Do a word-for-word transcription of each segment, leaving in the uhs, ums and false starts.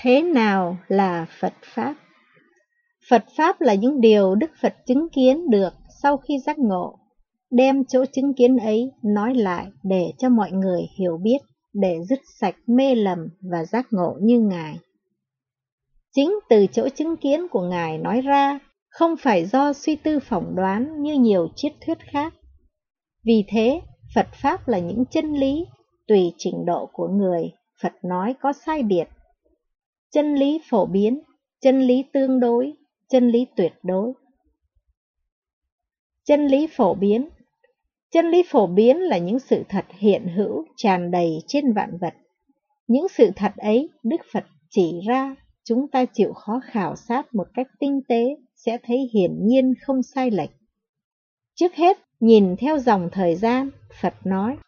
Thế nào là Phật Pháp? Phật Pháp là những điều Đức Phật chứng kiến được sau khi giác ngộ, đem chỗ chứng kiến ấy nói lại để cho mọi người hiểu biết, để dứt sạch mê lầm và giác ngộ như Ngài. Chính từ chỗ chứng kiến của Ngài nói ra, không phải do suy tư phỏng đoán như nhiều triết thuyết khác. Vì thế, Phật Pháp là những chân lý, tùy trình độ của người, Phật nói có sai biệt. Chân lý phổ biến, chân lý tương đối, chân lý tuyệt đối. Chân lý phổ biến. Chân lý phổ biến là những sự thật hiện hữu tràn đầy trên vạn vật. Những sự thật ấy Đức Phật chỉ ra, chúng ta chịu khó khảo sát một cách tinh tế sẽ thấy hiển nhiên không sai lệch. Trước hết, nhìn theo dòng thời gian, Phật nói.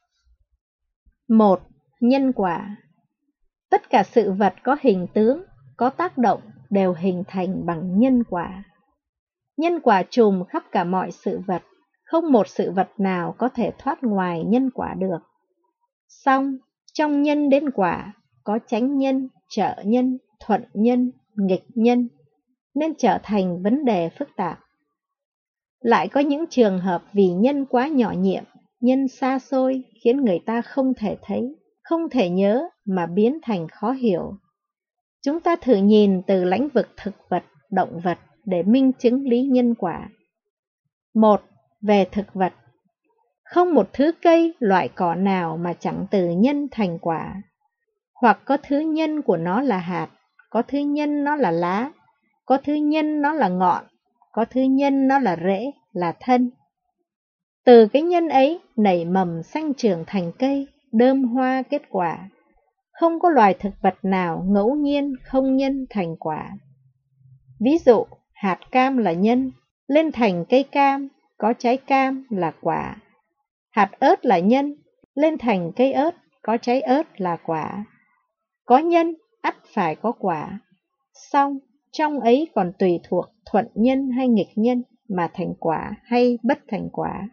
Một. Nhân quả. Tất cả sự vật có hình tướng, có tác động đều hình thành bằng nhân quả. Nhân quả trùm khắp cả mọi sự vật, không một sự vật nào có thể thoát ngoài nhân quả được. Song, trong nhân đến quả, có chánh nhân, trợ nhân, thuận nhân, nghịch nhân, nên trở thành vấn đề phức tạp. Lại có những trường hợp vì nhân quá nhỏ nhiệm, nhân xa xôi khiến người ta không thể thấy, không thể nhớ mà biến thành khó hiểu. Chúng ta thử nhìn từ lĩnh vực thực vật, động vật để minh chứng lý nhân quả. Một. Về thực vật. Không một thứ cây, loại cỏ nào mà chẳng từ nhân thành quả. Hoặc có thứ nhân của nó là hạt, có thứ nhân nó là lá, có thứ nhân nó là ngọn, có thứ nhân nó là rễ, là thân. Từ cái nhân ấy nảy mầm sanh trưởng thành cây, đơm hoa kết quả. Không có loài thực vật nào ngẫu nhiên không nhân thành quả. Ví dụ, hạt cam là nhân, lên thành cây cam, có trái cam là quả. Hạt ớt là nhân, lên thành cây ớt, có trái ớt là quả. Có nhân, ắt phải có quả. Song, trong ấy còn tùy thuộc thuận nhân hay nghịch nhân mà thành quả hay bất thành quả.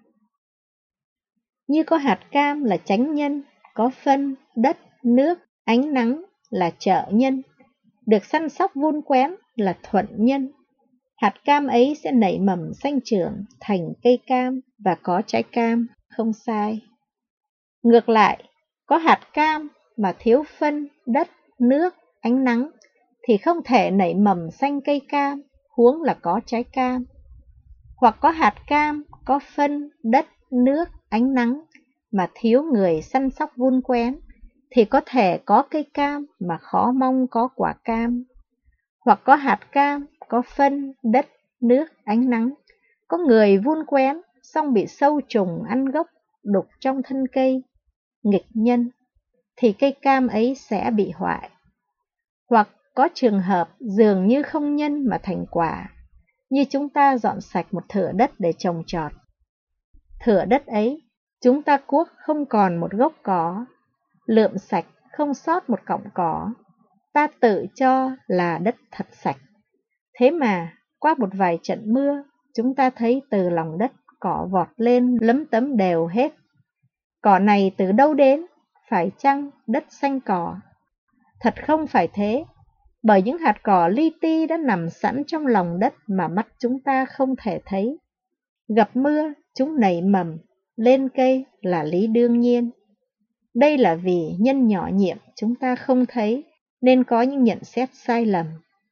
Như có hạt cam là chánh nhân, có phân, đất, nước, ánh nắng là trợ nhân, được săn sóc vun quén là thuận nhân. Hạt cam ấy sẽ nảy mầm sanh trưởng thành cây cam và có trái cam, không sai. Ngược lại, có hạt cam mà thiếu phân, đất, nước, ánh nắng thì không thể nảy mầm sanh cây cam, huống là có trái cam. Hoặc có hạt cam, có phân, đất, nước, ánh nắng mà thiếu người săn sóc vun quén thì có thể có cây cam mà khó mong có quả cam. Hoặc có hạt cam, có phân, đất, nước, ánh nắng, có người vun quén xong bị sâu trùng ăn gốc, đục trong thân cây, nghịch nhân, thì cây cam ấy sẽ bị hoại. Hoặc có trường hợp dường như không nhân mà thành quả, như chúng ta dọn sạch một thửa đất để trồng trọt. Thửa đất ấy, chúng ta cuốc không còn một gốc cỏ, lượm sạch không sót một cọng cỏ, ta tự cho là đất thật sạch. Thế mà, qua một vài trận mưa, chúng ta thấy từ lòng đất cỏ vọt lên lấm tấm đều hết. Cỏ này từ đâu đến? Phải chăng đất xanh cỏ? Thật không phải thế, bởi những hạt cỏ li ti đã nằm sẵn trong lòng đất mà mắt chúng ta không thể thấy. Gặp mưa, chúng nảy mầm, lên cây là lý đương nhiên. Đây là vì nhân nhỏ nhiệm chúng ta không thấy, nên có những nhận xét sai lầm.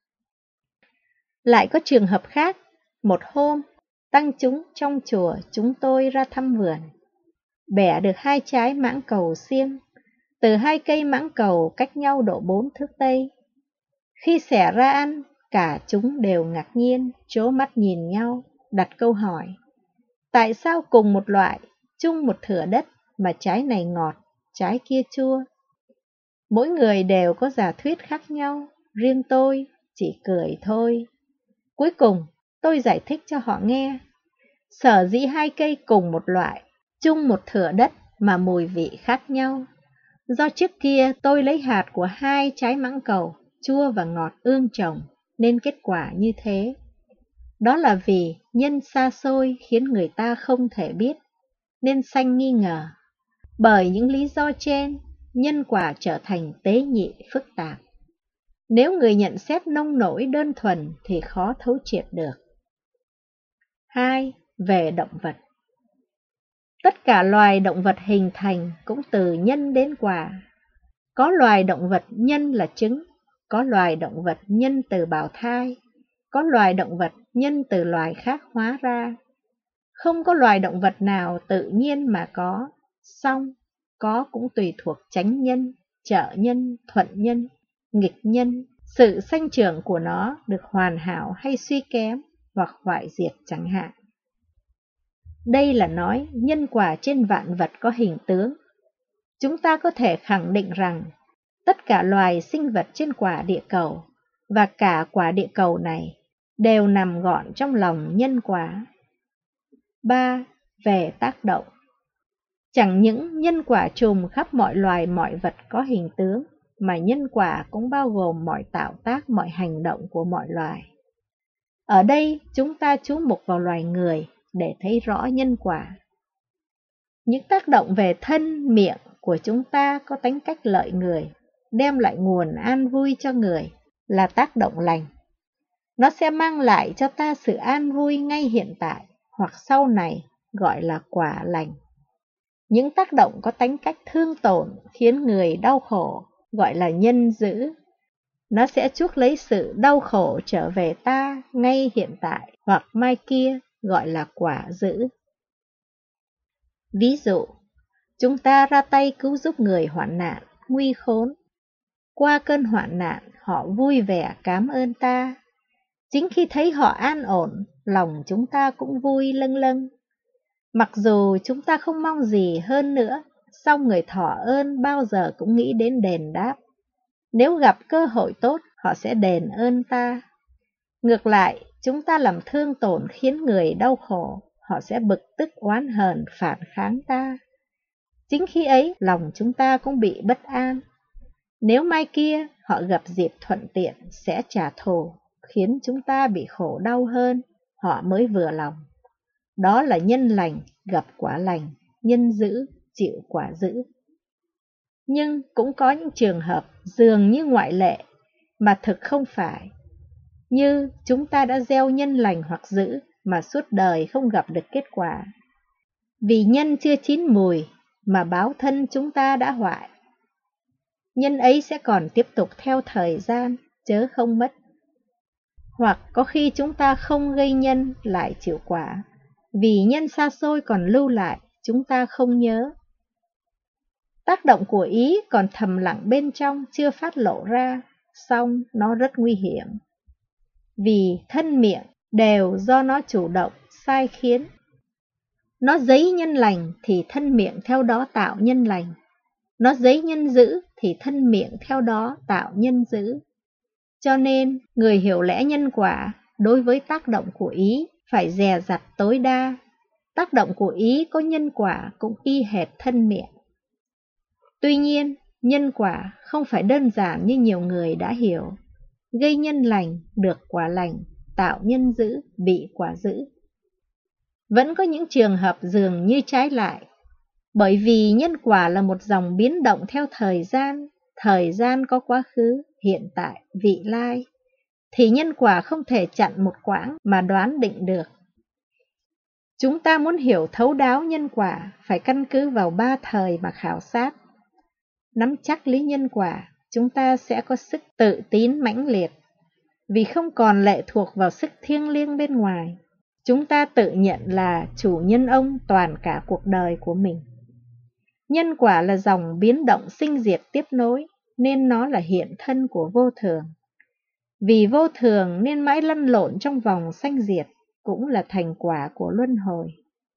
Lại có trường hợp khác, một hôm, tăng chúng trong chùa chúng tôi ra thăm vườn, bẻ được hai trái mãng cầu xiêm, từ hai cây mãng cầu cách nhau độ bốn thước tây. Khi xẻ ra ăn, cả chúng đều ngạc nhiên, trố mắt nhìn nhau, đặt câu hỏi. Tại sao cùng một loại, chung một thửa đất mà trái này ngọt, trái kia chua? Mỗi người đều có giả thuyết khác nhau, riêng tôi chỉ cười thôi. Cuối cùng, tôi giải thích cho họ nghe. Sở dĩ hai cây cùng một loại, chung một thửa đất mà mùi vị khác nhau. Do trước kia tôi lấy hạt của hai trái mãng cầu, chua và ngọt ương chồng, nên kết quả như thế. Đó là vì nhân xa xôi khiến người ta không thể biết, nên sanh nghi ngờ. Bởi những lý do trên, nhân quả trở thành tế nhị phức tạp. Nếu người nhận xét nông nổi đơn thuần thì khó thấu triệt được. hai. Về động vật. Tất cả loài động vật hình thành cũng từ nhân đến quả. Có loài động vật nhân là trứng, có loài động vật nhân từ bào thai, có loài động vật nhân từ loài khác hóa ra. Không có loài động vật nào tự nhiên mà có, song có cũng tùy thuộc chánh nhân, trợ nhân, thuận nhân, nghịch nhân. Sự sanh trưởng của nó được hoàn hảo hay suy kém hoặc hoại diệt chẳng hạn. Đây là nói nhân quả trên vạn vật có hình tướng. Chúng ta có thể khẳng định rằng tất cả loài sinh vật trên quả địa cầu và cả quả địa cầu này đều nằm gọn trong lòng nhân quả. ba. Về tác động. Chẳng những nhân quả trùm khắp mọi loài mọi vật có hình tướng, mà nhân quả cũng bao gồm mọi tạo tác, mọi hành động của mọi loài. Ở đây chúng ta chú mục vào loài người để thấy rõ nhân quả. Những tác động về thân, miệng của chúng ta có tính cách lợi người, đem lại nguồn an vui cho người, là tác động lành. Nó sẽ mang lại cho ta sự an vui ngay hiện tại hoặc sau này, gọi là quả lành. Những tác động có tính cách thương tổn khiến người đau khổ, gọi là nhân dữ. Nó sẽ chuốc lấy sự đau khổ trở về ta ngay hiện tại hoặc mai kia, gọi là quả dữ. Ví dụ, chúng ta ra tay cứu giúp người hoạn nạn, nguy khốn. Qua cơn hoạn nạn, họ vui vẻ cảm ơn ta. Chính khi thấy họ an ổn, lòng chúng ta cũng vui lâng lâng. Mặc dù chúng ta không mong gì hơn nữa, song người thọ ơn bao giờ cũng nghĩ đến đền đáp. Nếu gặp cơ hội tốt, họ sẽ đền ơn ta. Ngược lại, chúng ta làm thương tổn khiến người đau khổ, họ sẽ bực tức oán hờn phản kháng ta. Chính khi ấy, lòng chúng ta cũng bị bất an. Nếu mai kia họ gặp dịp thuận tiện sẽ trả thù, khiến chúng ta bị khổ đau hơn, họ mới vừa lòng. Đó là nhân lành gặp quả lành, nhân dữ chịu quả dữ. Nhưng cũng có những trường hợp dường như ngoại lệ mà thực không phải. Như chúng ta đã gieo nhân lành hoặc dữ mà suốt đời không gặp được kết quả. Vì nhân chưa chín mùi mà báo thân chúng ta đã hoại. Nhân ấy sẽ còn tiếp tục theo thời gian, chớ không mất. Hoặc có khi chúng ta không gây nhân lại chịu quả, vì nhân xa xôi còn lưu lại, chúng ta không nhớ. Tác động của ý còn thầm lặng bên trong chưa phát lộ ra, song nó rất nguy hiểm. Vì thân miệng đều do nó chủ động, sai khiến. Nó dấy nhân lành thì thân miệng theo đó tạo nhân lành. Nó dấy nhân dữ thì thân miệng theo đó tạo nhân dữ. Cho nên, người hiểu lẽ nhân quả đối với tác động của ý phải dè dặt tối đa. Tác động của ý có nhân quả cũng y hệt thân miệng. Tuy nhiên, nhân quả không phải đơn giản như nhiều người đã hiểu. Gây nhân lành, được quả lành, tạo nhân dữ, bị quả dữ. Vẫn có những trường hợp dường như trái lại. Bởi vì nhân quả là một dòng biến động theo thời gian, thời gian có quá khứ, hiện tại, vị lai, thì nhân quả không thể chặn một quãng mà đoán định được. Chúng ta muốn hiểu thấu đáo nhân quả phải căn cứ vào ba thời mà khảo sát. Nắm chắc lý nhân quả, chúng ta sẽ có sức tự tín mãnh liệt, vì không còn lệ thuộc vào sức thiêng liêng bên ngoài. Chúng ta tự nhận là chủ nhân ông toàn cả cuộc đời của mình. Nhân quả là dòng biến động sinh diệt tiếp nối, nên nó là hiện thân của vô thường. Vì vô thường nên mãi lăn lộn trong vòng sanh diệt, cũng là thành quả của luân hồi.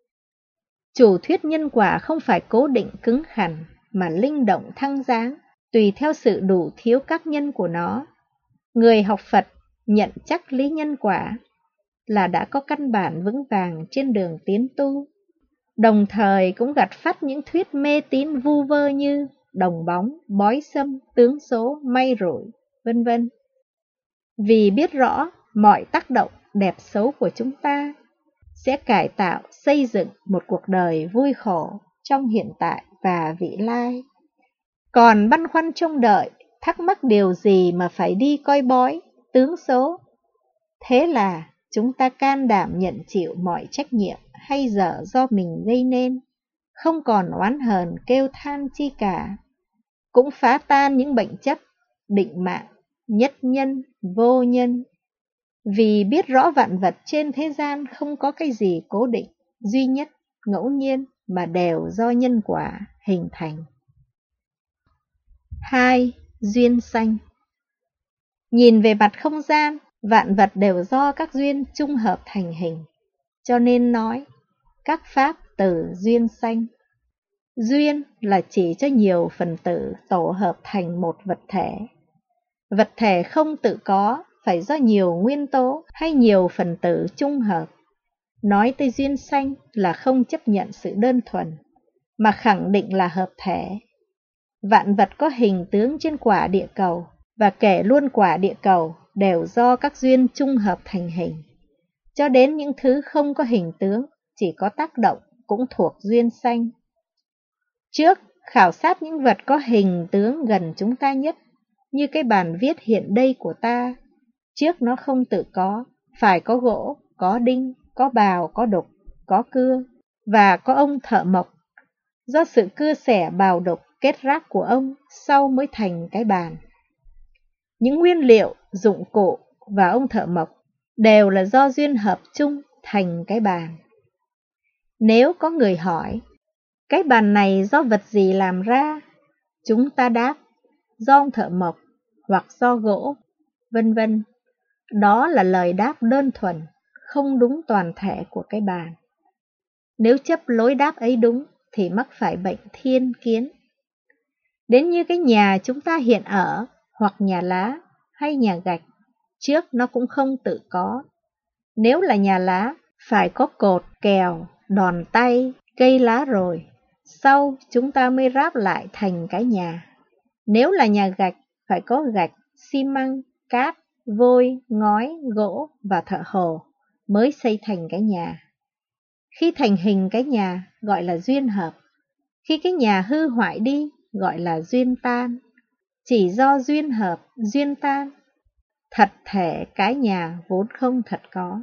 Chủ thuyết nhân quả không phải cố định cứng khằn, mà linh động thăng dáng, tùy theo sự đủ thiếu các nhân của nó. Người học Phật nhận chắc lý nhân quả là đã có căn bản vững vàng trên đường tiến tu, đồng thời cũng gặt phắt những thuyết mê tín vu vơ như đồng bóng, bói xâm, tướng số, may rủi, vân vân. Vì biết rõ mọi tác động đẹp xấu của chúng ta sẽ cải tạo, xây dựng một cuộc đời vui khổ trong hiện tại và vị lai. Còn băn khoăn trông đợi, thắc mắc điều gì mà phải đi coi bói, tướng số. Thế là chúng ta can đảm nhận chịu mọi trách nhiệm hay dở do mình gây nên, không còn oán hờn kêu than chi cả, cũng phá tan những bệnh chấp, định mạng, nhất nhân, vô nhân. Vì biết rõ vạn vật trên thế gian không có cái gì cố định, duy nhất, ngẫu nhiên mà đều do nhân quả hình thành. Hai. Duyên sanh. Nhìn về mặt không gian, vạn vật đều do các duyên chung hợp thành hình, cho nên nói các pháp từ duyên sanh. Duyên là chỉ cho nhiều phần tử tổ hợp thành một vật thể. Vật thể không tự có, phải do nhiều nguyên tố hay nhiều phần tử chung hợp. Nói tới duyên sanh là không chấp nhận sự đơn thuần, mà khẳng định là hợp thể. Vạn vật có hình tướng trên quả địa cầu, và kể luôn quả địa cầu đều do các duyên chung hợp thành hình. Cho đến những thứ không có hình tướng, chỉ có tác động cũng thuộc duyên sanh. Trước, khảo sát những vật có hình tướng gần chúng ta nhất, như cái bàn viết hiện đây của ta. Trước nó không tự có, phải có gỗ, có đinh, có bào, có đục, có cưa, và có ông thợ mộc. Do sự cưa xẻ bào đục kết ráp của ông, sau mới thành cái bàn. Những nguyên liệu, dụng cụ và ông thợ mộc đều là do duyên hợp chung thành cái bàn. Nếu có người hỏi, cái bàn này do vật gì làm ra? Chúng ta đáp, do ông thợ mộc hoặc do gỗ, vân vân. Đó là lời đáp đơn thuần, không đúng toàn thể của cái bàn. Nếu chấp lối đáp ấy đúng, thì mắc phải bệnh thiên kiến. Đến như cái nhà chúng ta hiện ở, hoặc nhà lá hay nhà gạch, trước nó cũng không tự có. Nếu là nhà lá, phải có cột, kèo, đòn tay, cây lá rồi, sau chúng ta mới ráp lại thành cái nhà. Nếu là nhà gạch, phải có gạch, xi măng, cát, vôi, ngói, gỗ và thợ hồ mới xây thành cái nhà. Khi thành hình cái nhà gọi là duyên hợp. Khi cái nhà hư hoại đi gọi là duyên tan. Chỉ do duyên hợp, duyên tan. Thật thể cái nhà vốn không thật có.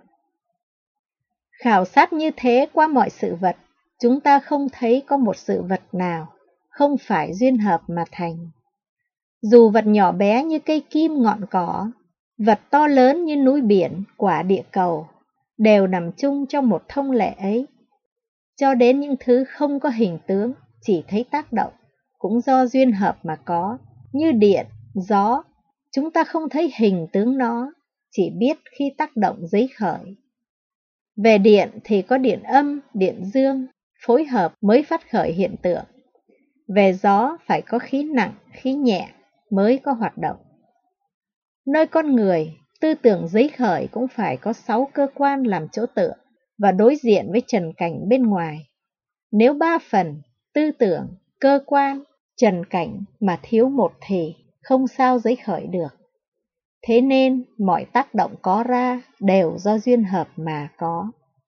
Khảo sát như thế qua mọi sự vật, chúng ta không thấy có một sự vật nào không phải duyên hợp mà thành. Dù vật nhỏ bé như cây kim ngọn cỏ, vật to lớn như núi biển, quả địa cầu, đều nằm chung trong một thông lệ ấy. Cho đến những thứ không có hình tướng, chỉ thấy tác động, cũng do duyên hợp mà có, như điện, gió, chúng ta không thấy hình tướng nó, chỉ biết khi tác động giấy khởi. Về điện thì có điện âm, điện dương, phối hợp mới phát khởi hiện tượng. Về gió phải có khí nặng, khí nhẹ mới có hoạt động. Nơi con người, tư tưởng giấy khởi cũng phải có sáu cơ quan làm chỗ tựa và đối diện với trần cảnh bên ngoài. Nếu ba phần, tư tưởng, cơ quan, trần cảnh mà thiếu một thì không sao giấy khởi được. Thế nên mọi tác động có ra đều do duyên hợp mà có.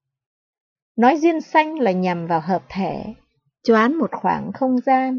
Nói duyên sanh là nhằm vào hợp thể, choán một khoảng không gian.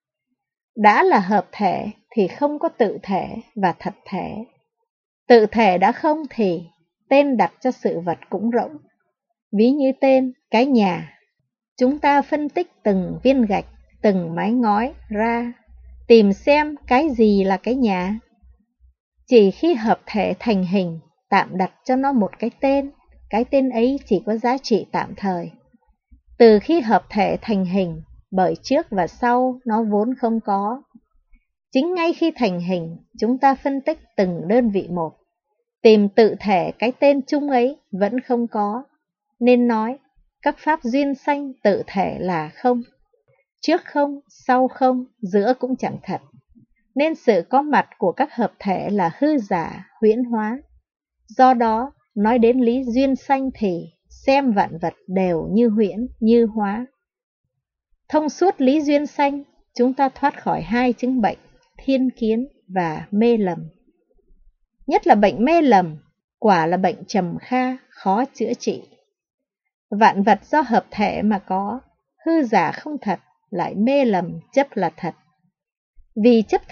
Đã là hợp thể thì không có tự thể và thật thể. Tự thể đã không thì tên đặt cho sự vật cũng rỗng. Ví như tên cái nhà, chúng ta phân tích từng viên gạch, từng mái ngói ra, tìm xem cái gì là cái nhà. Chỉ khi hợp thể thành hình, tạm đặt cho nó một cái tên, cái tên ấy chỉ có giá trị tạm thời. Từ khi hợp thể thành hình, bởi trước và sau nó vốn không có. Chính ngay khi thành hình, chúng ta phân tích từng đơn vị một, tìm tự thể cái tên chung ấy vẫn không có, nên nói các pháp duyên sanh tự thể là không. Trước không, sau không, giữa cũng chẳng thật. Nên sự có mặt của các hợp thể là hư giả, huyễn hóa. Do đó, nói đến lý duyên sanh thì xem vạn vật đều như huyễn, như hóa. Thông suốt lý duyên sanh, chúng ta thoát khỏi hai chứng bệnh, thiên kiến và mê lầm. Nhất là bệnh mê lầm, quả là bệnh trầm kha, khó chữa trị. Vạn vật do hợp thể mà có, hư giả không thật, lại mê lầm chấp là thật. Vì chấp thật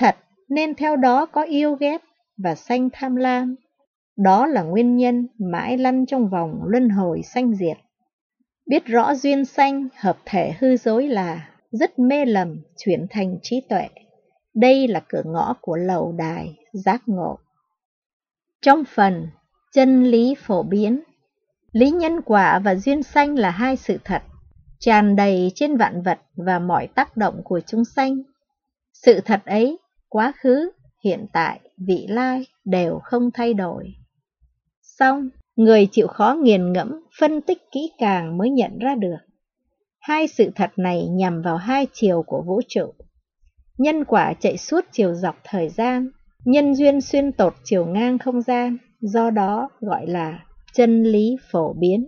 nên theo đó có yêu ghét và sanh tham lam. Đó là nguyên nhân mãi lăn trong vòng luân hồi sanh diệt. Biết rõ duyên sanh hợp thể hư dối là rất mê lầm chuyển thành trí tuệ. Đây là cửa ngõ của lầu đài giác ngộ. Trong phần chân lý phổ biến, lý nhân quả và duyên sanh là hai sự thật tràn đầy trên vạn vật và mọi tác động của chúng sanh. Sự thật ấy, quá khứ, hiện tại, vị lai đều không thay đổi. Song, người chịu khó nghiền ngẫm, phân tích kỹ càng mới nhận ra được. Hai sự thật này nhằm vào hai chiều của vũ trụ. Nhân quả chạy suốt chiều dọc thời gian, nhân duyên xuyên tột chiều ngang không gian, do đó gọi là chân lý phổ biến.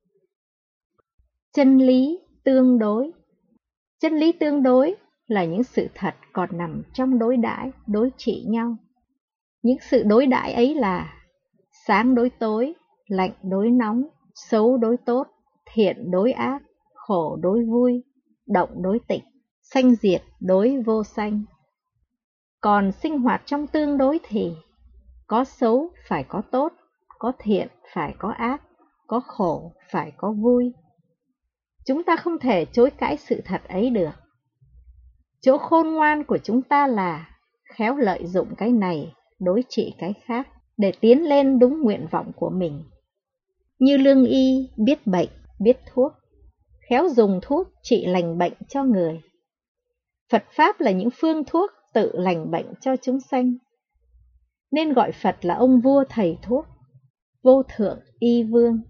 Chân lý tương đối. Chân lý tương đối là những sự thật còn nằm trong đối đãi, đối trị nhau. Những sự đối đãi ấy là sáng đối tối, lạnh đối nóng, xấu đối tốt, thiện đối ác, khổ đối vui, động đối tịch, sanh diệt đối vô sanh. Còn sinh hoạt trong tương đối thì có xấu phải có tốt, có thiện phải có ác, có khổ phải có vui. Chúng ta không thể chối cãi sự thật ấy được. Chỗ khôn ngoan của chúng ta là khéo lợi dụng cái này đối trị cái khác để tiến lên đúng nguyện vọng của mình. Như lương y biết bệnh, biết thuốc, khéo dùng thuốc trị lành bệnh cho người. Phật Pháp là những phương thuốc tự lành bệnh cho chúng sanh, nên gọi Phật là ông vua thầy thuốc, vô thượng y vương.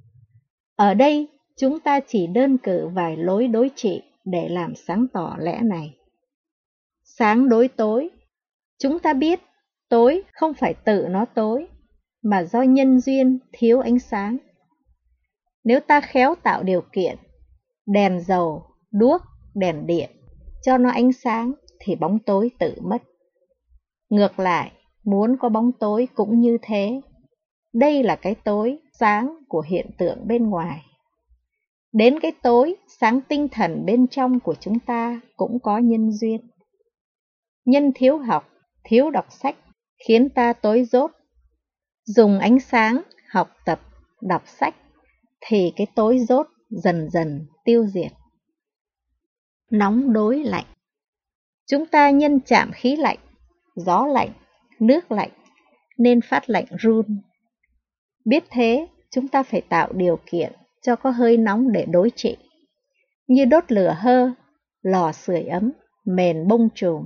Ở đây chúng ta chỉ đơn cử vài lối đối trị để làm sáng tỏ lẽ này. Sáng đối tối, chúng ta biết tối không phải tự nó tối, mà do nhân duyên thiếu ánh sáng. Nếu ta khéo tạo điều kiện, đèn dầu, đuốc, đèn điện, cho nó ánh sáng thì bóng tối tự mất. Ngược lại, muốn có bóng tối cũng như thế. Đây là cái tối, sáng của hiện tượng bên ngoài. Đến cái tối, sáng tinh thần bên trong của chúng ta cũng có nhân duyên. Nhân thiếu học, thiếu đọc sách, khiến ta tối dốt. Dùng ánh sáng, học tập, đọc sách, thì cái tối dốt dần dần tiêu diệt. Nóng đối lạnh. Chúng ta nhân chạm khí lạnh, gió lạnh, nước lạnh, nên phát lạnh run. Biết thế, chúng ta phải tạo điều kiện cho có hơi nóng để đối trị, như đốt lửa hơ, lò sưởi ấm, mền bông trùm.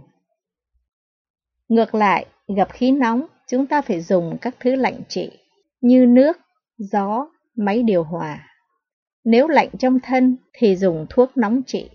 Ngược lại, gặp khí nóng, chúng ta phải dùng các thứ lạnh trị, như nước, gió, máy điều hòa. Nếu lạnh trong thân thì dùng thuốc nóng trị.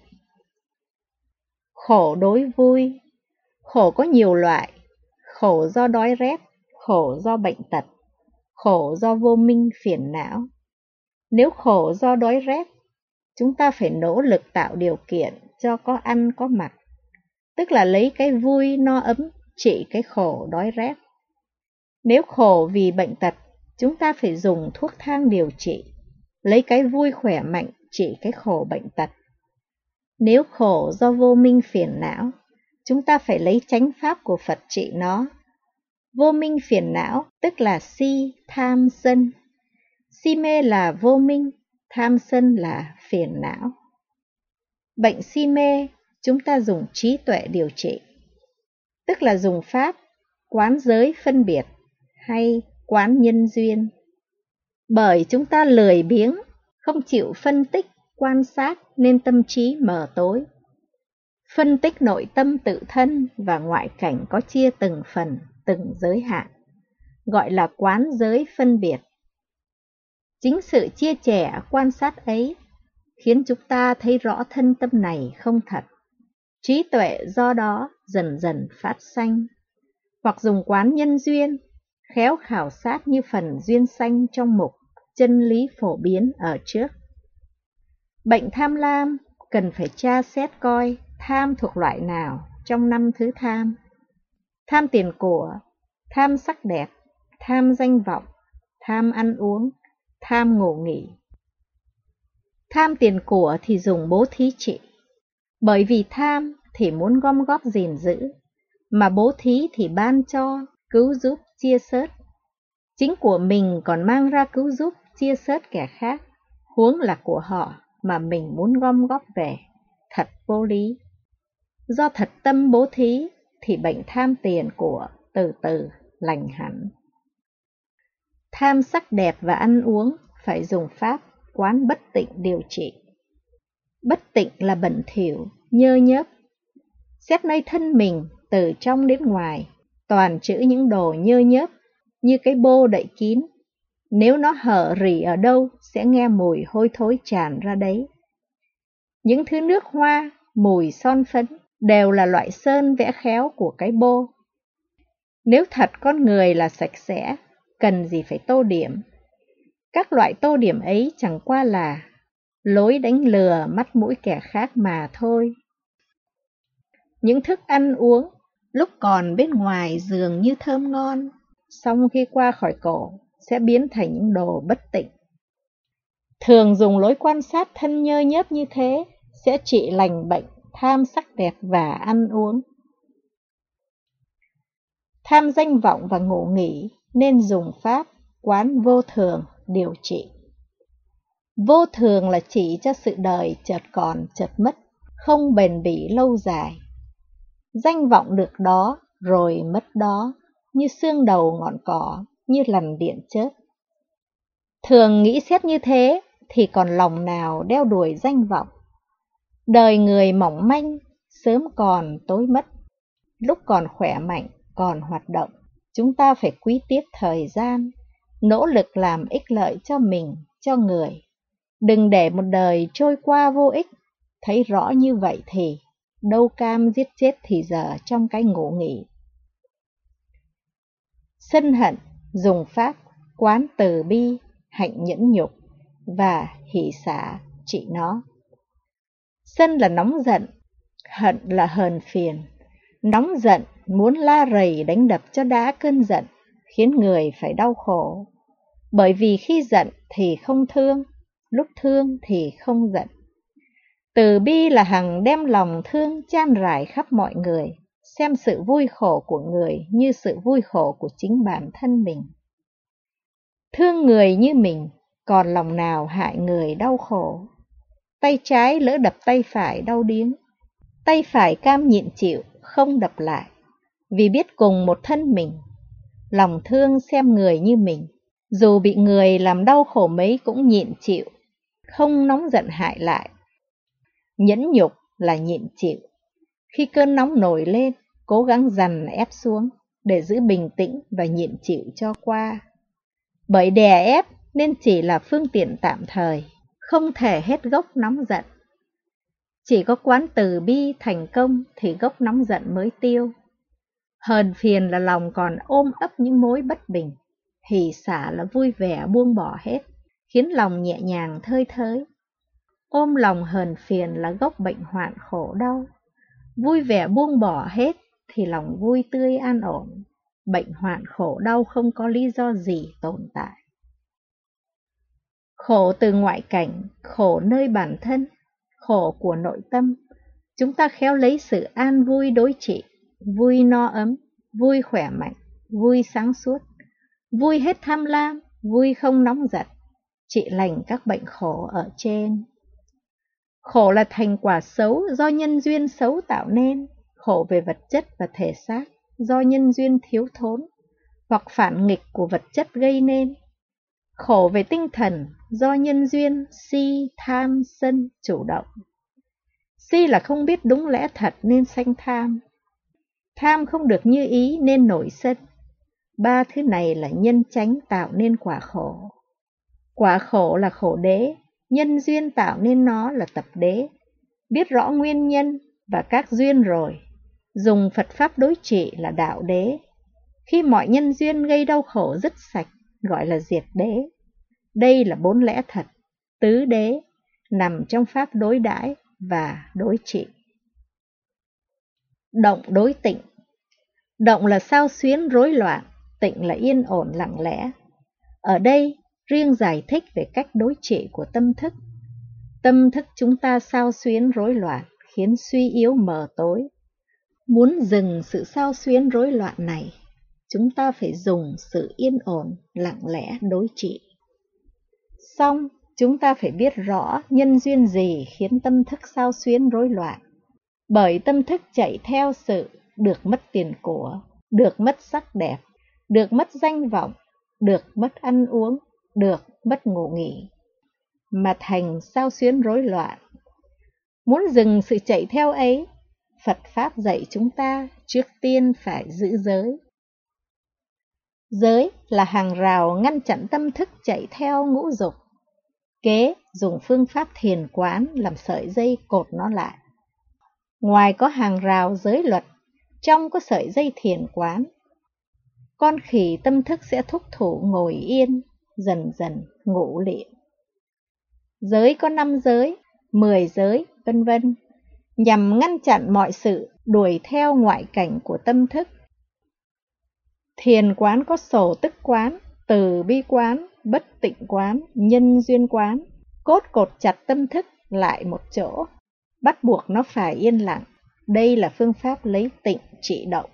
Khổ đối vui. Khổ có nhiều loại, khổ do đói rét, khổ do bệnh tật, khổ do vô minh phiền não. Nếu khổ do đói rét, chúng ta phải nỗ lực tạo điều kiện cho có ăn có mặc, tức là lấy cái vui no ấm trị cái khổ đói rét. Nếu khổ vì bệnh tật, chúng ta phải dùng thuốc thang điều trị, lấy cái vui khỏe mạnh trị cái khổ bệnh tật. Nếu khổ do vô minh phiền não, chúng ta phải lấy chánh pháp của Phật trị nó. Vô minh phiền não tức là si, tham, sân. Si mê là vô minh, tham sân là phiền não. Bệnh si mê, chúng ta dùng trí tuệ điều trị, tức là dùng pháp quán giới phân biệt hay quán nhân duyên. Bởi chúng ta lười biếng, không chịu phân tích, quan sát nên tâm trí mờ tối. Phân tích nội tâm tự thân và ngoại cảnh có chia từng phần, từng giới hạn, gọi là quán giới phân biệt. Chính sự chia sẻ quan sát ấy khiến chúng ta thấy rõ thân tâm này không thật. Trí tuệ do đó dần dần phát sanh, hoặc dùng quán nhân duyên, khéo khảo sát như phần duyên sanh trong mục chân lý phổ biến ở trước. Bệnh tham lam cần phải tra xét coi tham thuộc loại nào trong năm thứ tham. Tham tiền của, tham sắc đẹp, tham danh vọng, tham ăn uống, tham ngủ nghỉ. Tham tiền của thì dùng bố thí trị, bởi vì tham thì muốn gom góp gìn giữ, mà bố thí thì ban cho, cứu giúp, chia sớt. Chính của mình còn mang ra cứu giúp, chia sớt kẻ khác, huống là của họ mà mình muốn gom góp về, thật vô lý. Do thật tâm bố thí thì bệnh tham tiền của từ từ lành hẳn. Tham sắc đẹp và ăn uống phải dùng pháp quán bất tịnh điều trị. Bất tịnh là bẩn thỉu, nhơ nhớp. Xét nơi thân mình từ trong đến ngoài, toàn chữ những đồ nhơ nhớp như cái bô đậy kín. Nếu nó hở rỉ ở đâu sẽ nghe mùi hôi thối tràn ra đấy. Những thứ nước hoa, mùi son phấn đều là loại sơn vẽ khéo của cái bô. Nếu thật con người là sạch sẽ, cần gì phải tô điểm. Các loại tô điểm ấy chẳng qua là lối đánh lừa mắt mũi kẻ khác mà thôi. Những thức ăn uống lúc còn bên ngoài dường như thơm ngon, xong khi qua khỏi cổ sẽ biến thành những đồ bất tịnh. Thường dùng lối quan sát thân nhơ nhớp như thế sẽ trị lành bệnh tham sắc đẹp và ăn uống. Tham danh vọng và ngộ nghỉ nên dùng pháp quán vô thường điều trị. Vô thường là chỉ cho sự đời chợt còn chợt mất, không bền bỉ lâu dài. Danh vọng được đó rồi mất đó, như xương đầu ngọn cỏ, như lằn điện chớp. Thường nghĩ xét như thế thì còn lòng nào đeo đuổi danh vọng. Đời người mỏng manh, sớm còn tối mất. Lúc còn khỏe mạnh, còn hoạt động, chúng ta phải quý tiếc thời gian, nỗ lực làm ích lợi cho mình, cho người. Đừng để một đời trôi qua vô ích. Thấy rõ như vậy thì đâu cam giết chết thì giờ trong cái ngộ nghỉ. Sân hận dùng pháp quán từ bi, hạnh nhẫn nhục và hỷ xả trị nó. Sân là nóng giận, hận là hờn phiền. Nóng giận muốn la rầy đánh đập cho đã cơn giận, khiến người phải đau khổ. Bởi vì khi giận thì không thương, lúc thương thì không giận. Từ bi là hằng đem lòng thương chan rải khắp mọi người, xem sự vui khổ của người như sự vui khổ của chính bản thân mình. Thương người như mình, còn lòng nào hại người đau khổ. Tay trái lỡ đập tay phải đau điếng, tay phải cam nhịn chịu, không đập lại, vì biết cùng một thân mình. Lòng thương xem người như mình, dù bị người làm đau khổ mấy cũng nhịn chịu, không nóng giận hại lại. Nhẫn nhục là nhịn chịu. Khi cơn nóng nổi lên, cố gắng dằn ép xuống để giữ bình tĩnh và nhịn chịu cho qua. Bởi đè ép nên chỉ là phương tiện tạm thời, không thể hết gốc nóng giận. Chỉ có quán từ bi thành công thì gốc nóng giận mới tiêu. Hờn phiền là lòng còn ôm ấp những mối bất bình. Hỷ xả là vui vẻ buông bỏ hết, khiến lòng nhẹ nhàng thơi thới. Ôm lòng hờn phiền là gốc bệnh hoạn khổ đau. Vui vẻ buông bỏ hết thì lòng vui tươi an ổn. Bệnh hoạn khổ đau không có lý do gì tồn tại. Khổ từ ngoại cảnh, khổ nơi bản thân, khổ của nội tâm. Chúng ta khéo lấy sự an vui đối trị, vui no ấm, vui khỏe mạnh, vui sáng suốt, vui hết tham lam, vui không nóng giận, trị lành các bệnh khổ ở trên. Khổ là thành quả xấu do nhân duyên xấu tạo nên, khổ về vật chất và thể xác do nhân duyên thiếu thốn hoặc phản nghịch của vật chất gây nên. Khổ về tinh thần do nhân duyên si, tham, sân chủ động. Si là không biết đúng lẽ thật nên sanh tham. Tham không được như ý nên nổi sân. Ba thứ này là nhân chánh tạo nên quả khổ. Quả khổ là khổ đế, nhân duyên tạo nên nó là tập đế. Biết rõ nguyên nhân và các duyên rồi, dùng Phật Pháp đối trị là đạo đế. Khi mọi nhân duyên gây đau khổ dứt sạch, gọi là diệt đế. Đây là bốn lẽ thật, tứ đế, nằm trong Pháp đối đãi và đối trị. Động đối tịnh. Động là xao xuyến rối loạn, tịnh là yên ổn lặng lẽ. Ở đây, riêng giải thích về cách đối trị của tâm thức. Tâm thức chúng ta xao xuyến rối loạn, khiến suy yếu mờ tối. Muốn dừng sự xao xuyến rối loạn này, chúng ta phải dùng sự yên ổn, lặng lẽ đối trị. Xong, chúng ta phải biết rõ nhân duyên gì khiến tâm thức xao xuyến rối loạn. Bởi tâm thức chạy theo sự được mất tiền của, được mất sắc đẹp, được mất danh vọng, được mất ăn uống, được mất ngủ nghỉ, mà thành xao xuyến rối loạn. Muốn dừng sự chạy theo ấy, Phật Pháp dạy chúng ta trước tiên phải giữ giới. Giới là hàng rào ngăn chặn tâm thức chạy theo ngũ dục. Kế dùng phương pháp thiền quán làm sợi dây cột nó lại. Ngoài có hàng rào giới luật, trong có sợi dây thiền quán. Con khỉ tâm thức sẽ thúc thủ ngồi yên, dần dần ngủ liệm. Giới có năm giới, mười giới, vân vân, nhằm ngăn chặn mọi sự đuổi theo ngoại cảnh của tâm thức. Thiền quán có sổ tức quán, từ bi quán, bất tịnh quán, nhân duyên quán, cốt cột chặt tâm thức lại một chỗ, bắt buộc nó phải yên lặng. Đây là phương pháp lấy tịnh trị động.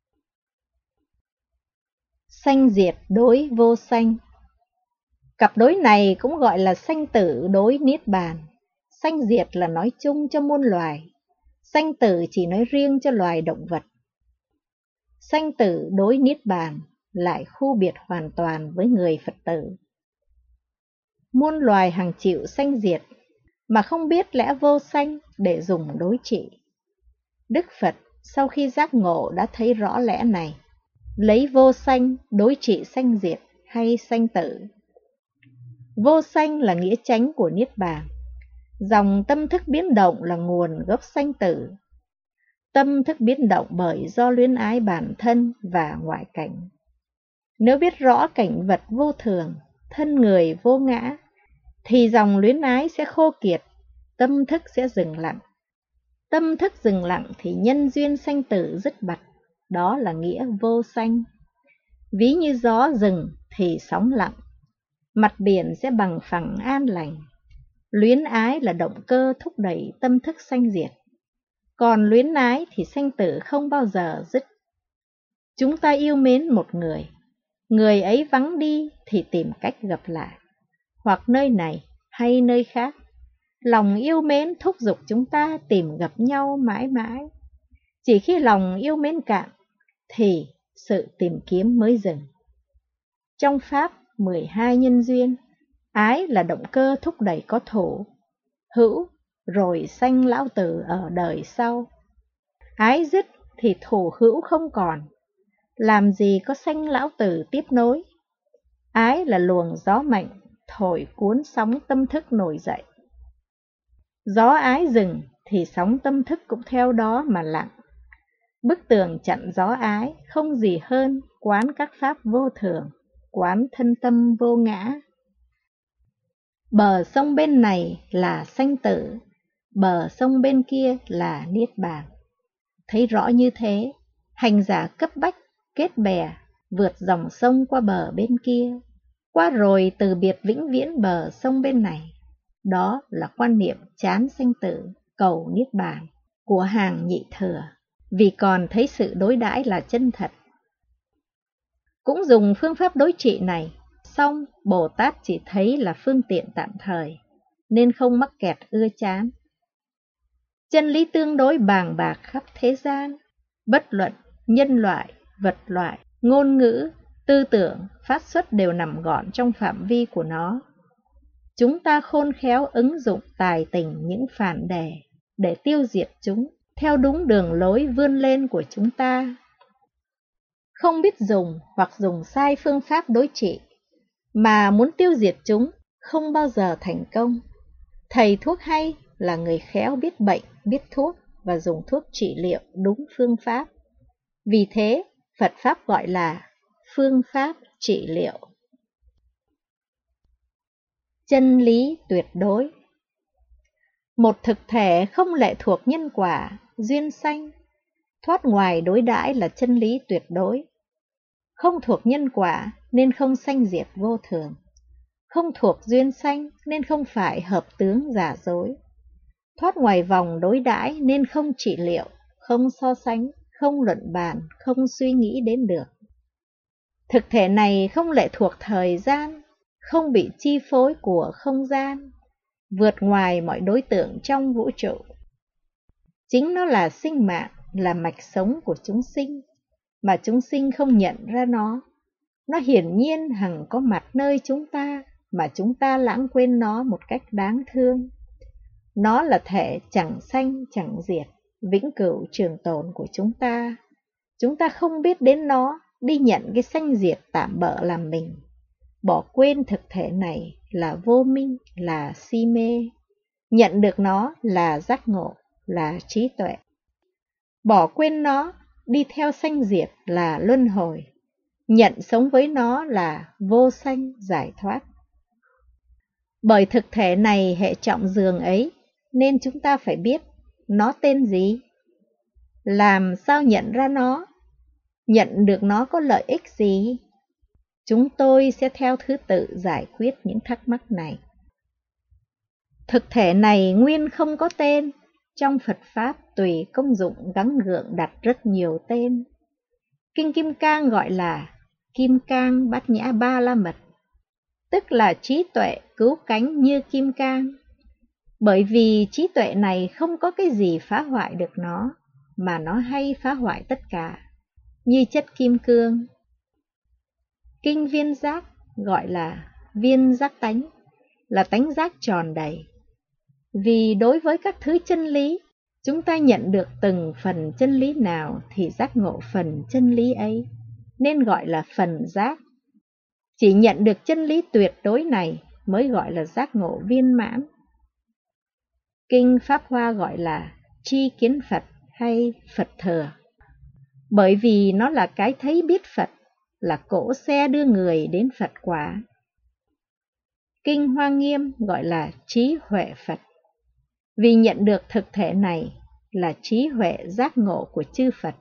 Sanh diệt đối vô sanh. Cặp đối này cũng gọi là sanh tử đối niết bàn. Sanh diệt là nói chung cho muôn loài, sanh tử chỉ nói riêng cho loài động vật. Sanh tử đối niết bàn lại khu biệt hoàn toàn với người Phật tử. Muôn loài hằng chịu sanh diệt mà không biết lẽ vô sanh để dùng đối trị. Đức Phật sau khi giác ngộ đã thấy rõ lẽ này, lấy vô sanh đối trị sanh diệt hay sanh tử. Vô sanh là nghĩa chánh của niết bàn. Dòng tâm thức biến động là nguồn gốc sanh tử. Tâm thức biến động bởi do luyến ái bản thân và ngoại cảnh. Nếu biết rõ cảnh vật vô thường, thân người vô ngã, thì dòng luyến ái sẽ khô kiệt, tâm thức sẽ dừng lặng. Tâm thức dừng lặng thì nhân duyên sanh tử dứt bặt, đó là nghĩa vô sanh. Ví như gió dừng thì sóng lặng, mặt biển sẽ bằng phẳng an lành. Luyến ái là động cơ thúc đẩy tâm thức sanh diệt, còn luyến ái thì sanh tử không bao giờ dứt. Chúng ta yêu mến một người, người ấy vắng đi thì tìm cách gặp lại, hoặc nơi này hay nơi khác. Lòng yêu mến thúc giục chúng ta tìm gặp nhau mãi mãi. Chỉ khi lòng yêu mến cạn thì sự tìm kiếm mới dừng. Trong Pháp mười hai nhân duyên, ái là động cơ thúc đẩy có thủ, hữu rồi sanh lão tử ở đời sau. Ái dứt thì thủ hữu không còn, làm gì có sanh lão tử tiếp nối. Ái là luồng gió mạnh thổi cuốn sóng tâm thức nổi dậy. Gió ái dừng thì sóng tâm thức cũng theo đó mà lặng. Bức tường chặn gió ái không gì hơn quán các pháp vô thường, quán thân tâm vô ngã. Bờ sông bên này là sanh tử, bờ sông bên kia là niết bàn. Thấy rõ như thế, hành giả cấp bách kết bè vượt dòng sông qua bờ bên kia, qua rồi từ biệt vĩnh viễn bờ sông bên này. Đó là quan niệm chán sanh tử, cầu niết bàn của hàng nhị thừa, vì còn thấy sự đối đãi là chân thật. Cũng dùng phương pháp đối trị này, song Bồ Tát chỉ thấy là phương tiện tạm thời, nên không mắc kẹt ưa chán. Chân lý tương đối bàng bạc khắp thế gian, bất luận nhân loại, vật loại, ngôn ngữ, tư tưởng, phát xuất đều nằm gọn trong phạm vi của nó. Chúng ta khôn khéo ứng dụng tài tình những phản đề để tiêu diệt chúng theo đúng đường lối vươn lên của chúng ta. Không biết dùng hoặc dùng sai phương pháp đối trị mà muốn tiêu diệt chúng không bao giờ thành công. Thầy thuốc hay là người khéo biết bệnh, biết thuốc và dùng thuốc trị liệu đúng phương pháp. Vì thế, Phật Pháp gọi là phương pháp trị liệu. Chân lý tuyệt đối. Một thực thể không lệ thuộc nhân quả, duyên sanh, thoát ngoài đối đãi là chân lý tuyệt đối. Không thuộc nhân quả nên không sanh diệt vô thường, không thuộc duyên sanh nên không phải hợp tướng giả dối, thoát ngoài vòng đối đãi nên không trị liệu, không so sánh, không luận bàn, không suy nghĩ đến được. Thực thể này không lệ thuộc thời gian, không bị chi phối của không gian, vượt ngoài mọi đối tượng trong vũ trụ. Chính nó là sinh mạng, là mạch sống của chúng sinh, mà chúng sinh không nhận ra nó. Nó hiển nhiên hằng có mặt nơi chúng ta, mà chúng ta lãng quên nó một cách đáng thương. Nó là thể chẳng sanh chẳng diệt, vĩnh cửu trường tồn của chúng ta. Chúng ta không biết đến nó, đi nhận cái sanh diệt tạm bợ làm mình. Bỏ quên thực thể này là vô minh, là si mê. Nhận được nó là giác ngộ, là trí tuệ. Bỏ quên nó, đi theo sanh diệt là luân hồi. Nhận sống với nó là vô sanh giải thoát. Bởi thực thể này hệ trọng dường ấy, nên chúng ta phải biết nó tên gì, làm sao nhận ra nó, nhận được nó có lợi ích gì. Chúng tôi sẽ theo thứ tự giải quyết những thắc mắc này. Thực thể này nguyên không có tên, trong Phật Pháp tùy công dụng gắng gượng đặt rất nhiều tên. Kinh Kim Cang gọi là Kim Cang Bát Nhã Ba La Mật, tức là trí tuệ cứu cánh như kim cang. Bởi vì trí tuệ này không có cái gì phá hoại được nó, mà nó hay phá hoại tất cả, như chất kim cương. Kinh Viên Giác gọi là viên giác tánh, là tánh giác tròn đầy. Vì đối với các thứ chân lý, chúng ta nhận được từng phần chân lý nào thì giác ngộ phần chân lý ấy, nên gọi là phần giác. Chỉ nhận được chân lý tuyệt đối này mới gọi là giác ngộ viên mãn. Kinh Pháp Hoa gọi là tri kiến Phật hay Phật thừa, bởi vì nó là cái thấy biết Phật, là cỗ xe đưa người đến Phật quả. Kinh Hoa Nghiêm gọi là trí huệ Phật, vì nhận được thực thể này là trí huệ giác ngộ của chư Phật.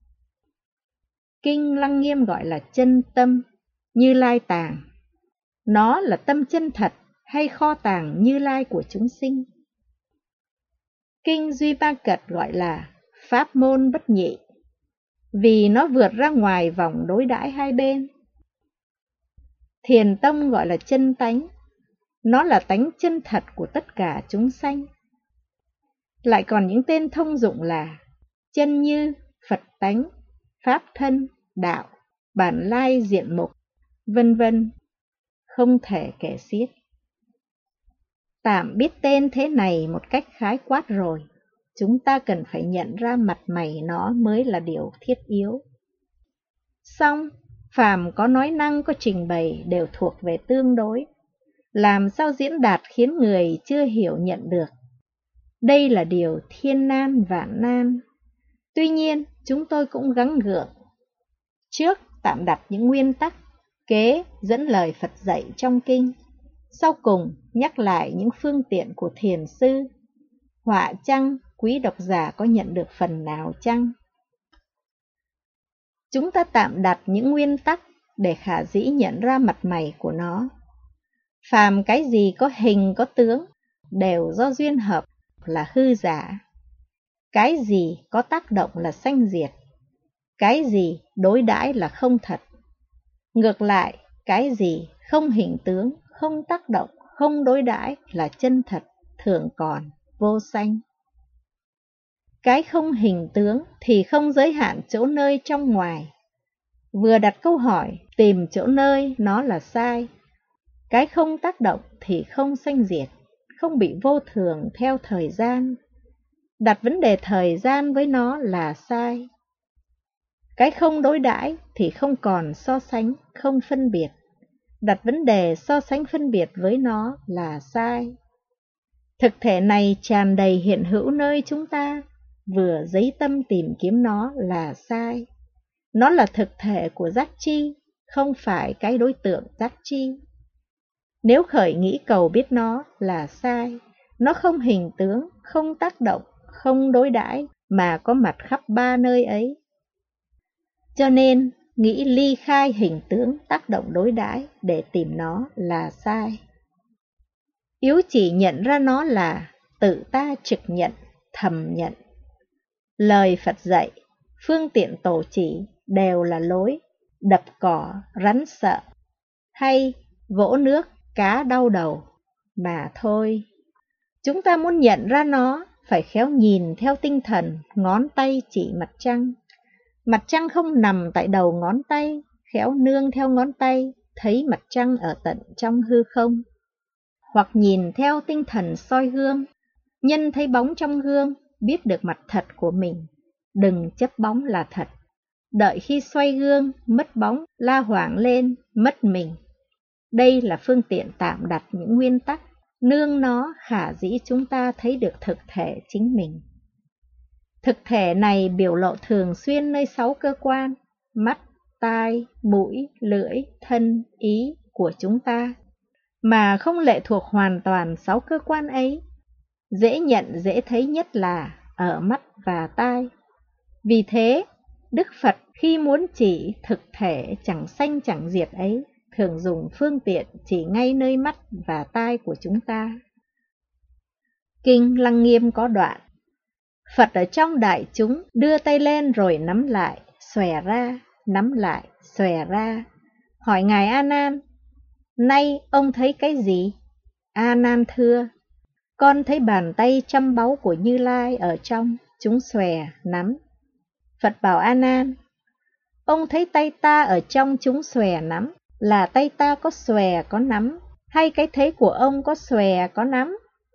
Kinh Lăng Nghiêm gọi là chân tâm Như Lai tàng, nó là tâm chân thật hay kho tàng Như Lai của chúng sinh. Kinh Duy Ba Cật gọi là pháp môn bất nhị, vì nó vượt ra ngoài vòng đối đãi hai bên. Thiền Tông gọi là chân tánh, nó là tánh chân thật của tất cả chúng sanh. Lại còn những tên thông dụng là chân như, Phật tánh, pháp thân, đạo, bản lai diện mục, vân vân, không thể kể xiết. Tạm biết tên thế này một cách khái quát rồi, chúng ta cần phải nhận ra mặt mày nó mới là điều thiết yếu. Song, phàm có nói năng có trình bày đều thuộc về tương đối, làm sao diễn đạt khiến người chưa hiểu nhận được. Đây là điều thiên nan vạn nan. Tuy nhiên, chúng tôi cũng gắng gượng. Trước tạm đặt những nguyên tắc, kế dẫn lời Phật dạy trong kinh. Sau cùng nhắc lại những phương tiện của thiền sư. Họa chăng quý độc giả có nhận được phần nào chăng? Chúng ta tạm đặt những nguyên tắc để khả dĩ nhận ra mặt mày của nó. Phàm cái gì có hình có tướng đều do duyên hợp là hư giả. Cái gì có tác động là sanh diệt. Cái gì đối đãi là không thật. Ngược lại, cái gì không hình tướng, không tác động, không đối đãi là chân thật, thường còn, vô sanh. Cái không hình tướng thì không giới hạn chỗ nơi trong ngoài. Vừa đặt câu hỏi, tìm chỗ nơi nó là sai. Cái không tác động thì không sanh diệt, không bị vô thường theo thời gian. Đặt vấn đề thời gian với nó là sai. Cái không đối đãi thì không còn so sánh, không phân biệt. Đặt vấn đề so sánh phân biệt với nó là sai. Thực thể này tràn đầy hiện hữu nơi chúng ta, vừa dấy tâm tìm kiếm nó là sai. Nó là thực thể của giác chi, không phải cái đối tượng giác chi. Nếu khởi nghĩ cầu biết nó là sai, nó không hình tướng, không tác động, không đối đãi mà có mặt khắp ba nơi ấy. Cho nên, nghĩ ly khai hình tướng tác động đối đãi để tìm nó là sai. Yếu chỉ nhận ra nó là tự ta trực nhận, thầm nhận. Lời Phật dạy, phương tiện tổ chỉ đều là lối đập cỏ rắn sợ, hay vỗ nước cá đau đầu mà thôi. Chúng ta muốn nhận ra nó, phải khéo nhìn theo tinh thần ngón tay chỉ mặt trăng. Mặt trăng không nằm tại đầu ngón tay, khéo nương theo ngón tay, thấy mặt trăng ở tận trong hư không. Hoặc nhìn theo tinh thần soi gương, nhân thấy bóng trong gương, biết được mặt thật của mình. Đừng chấp bóng là thật. Đợi khi xoay gương, mất bóng, la hoảng lên, mất mình. Đây là phương tiện tạm đặt những nguyên tắc, nương nó khả dĩ chúng ta thấy được thực thể chính mình. Thực thể này biểu lộ thường xuyên nơi sáu cơ quan, mắt, tai, mũi, lưỡi, thân, ý của chúng ta, mà không lệ thuộc hoàn toàn sáu cơ quan ấy. Dễ nhận dễ thấy nhất là ở mắt và tai. Vì thế, Đức Phật khi muốn chỉ thực thể chẳng sanh chẳng diệt ấy, thường dùng phương tiện chỉ ngay nơi mắt và tai của chúng ta. Kinh Lăng Nghiêm có đoạn: Phật ở trong đại chúng đưa tay lên rồi nắm lại, xòe ra, nắm lại, xòe ra. Hỏi Ngài A Nan: Nay ông thấy cái gì? A Nan thưa: Con thấy bàn tay trăm báu của Như Lai ở trong, chúng xòe, nắm. Phật bảo A Nan: Ông thấy tay ta ở trong chúng xòe nắm, là tay ta có xòe có nắm, hay cái thấy của ông có xòe có nắm?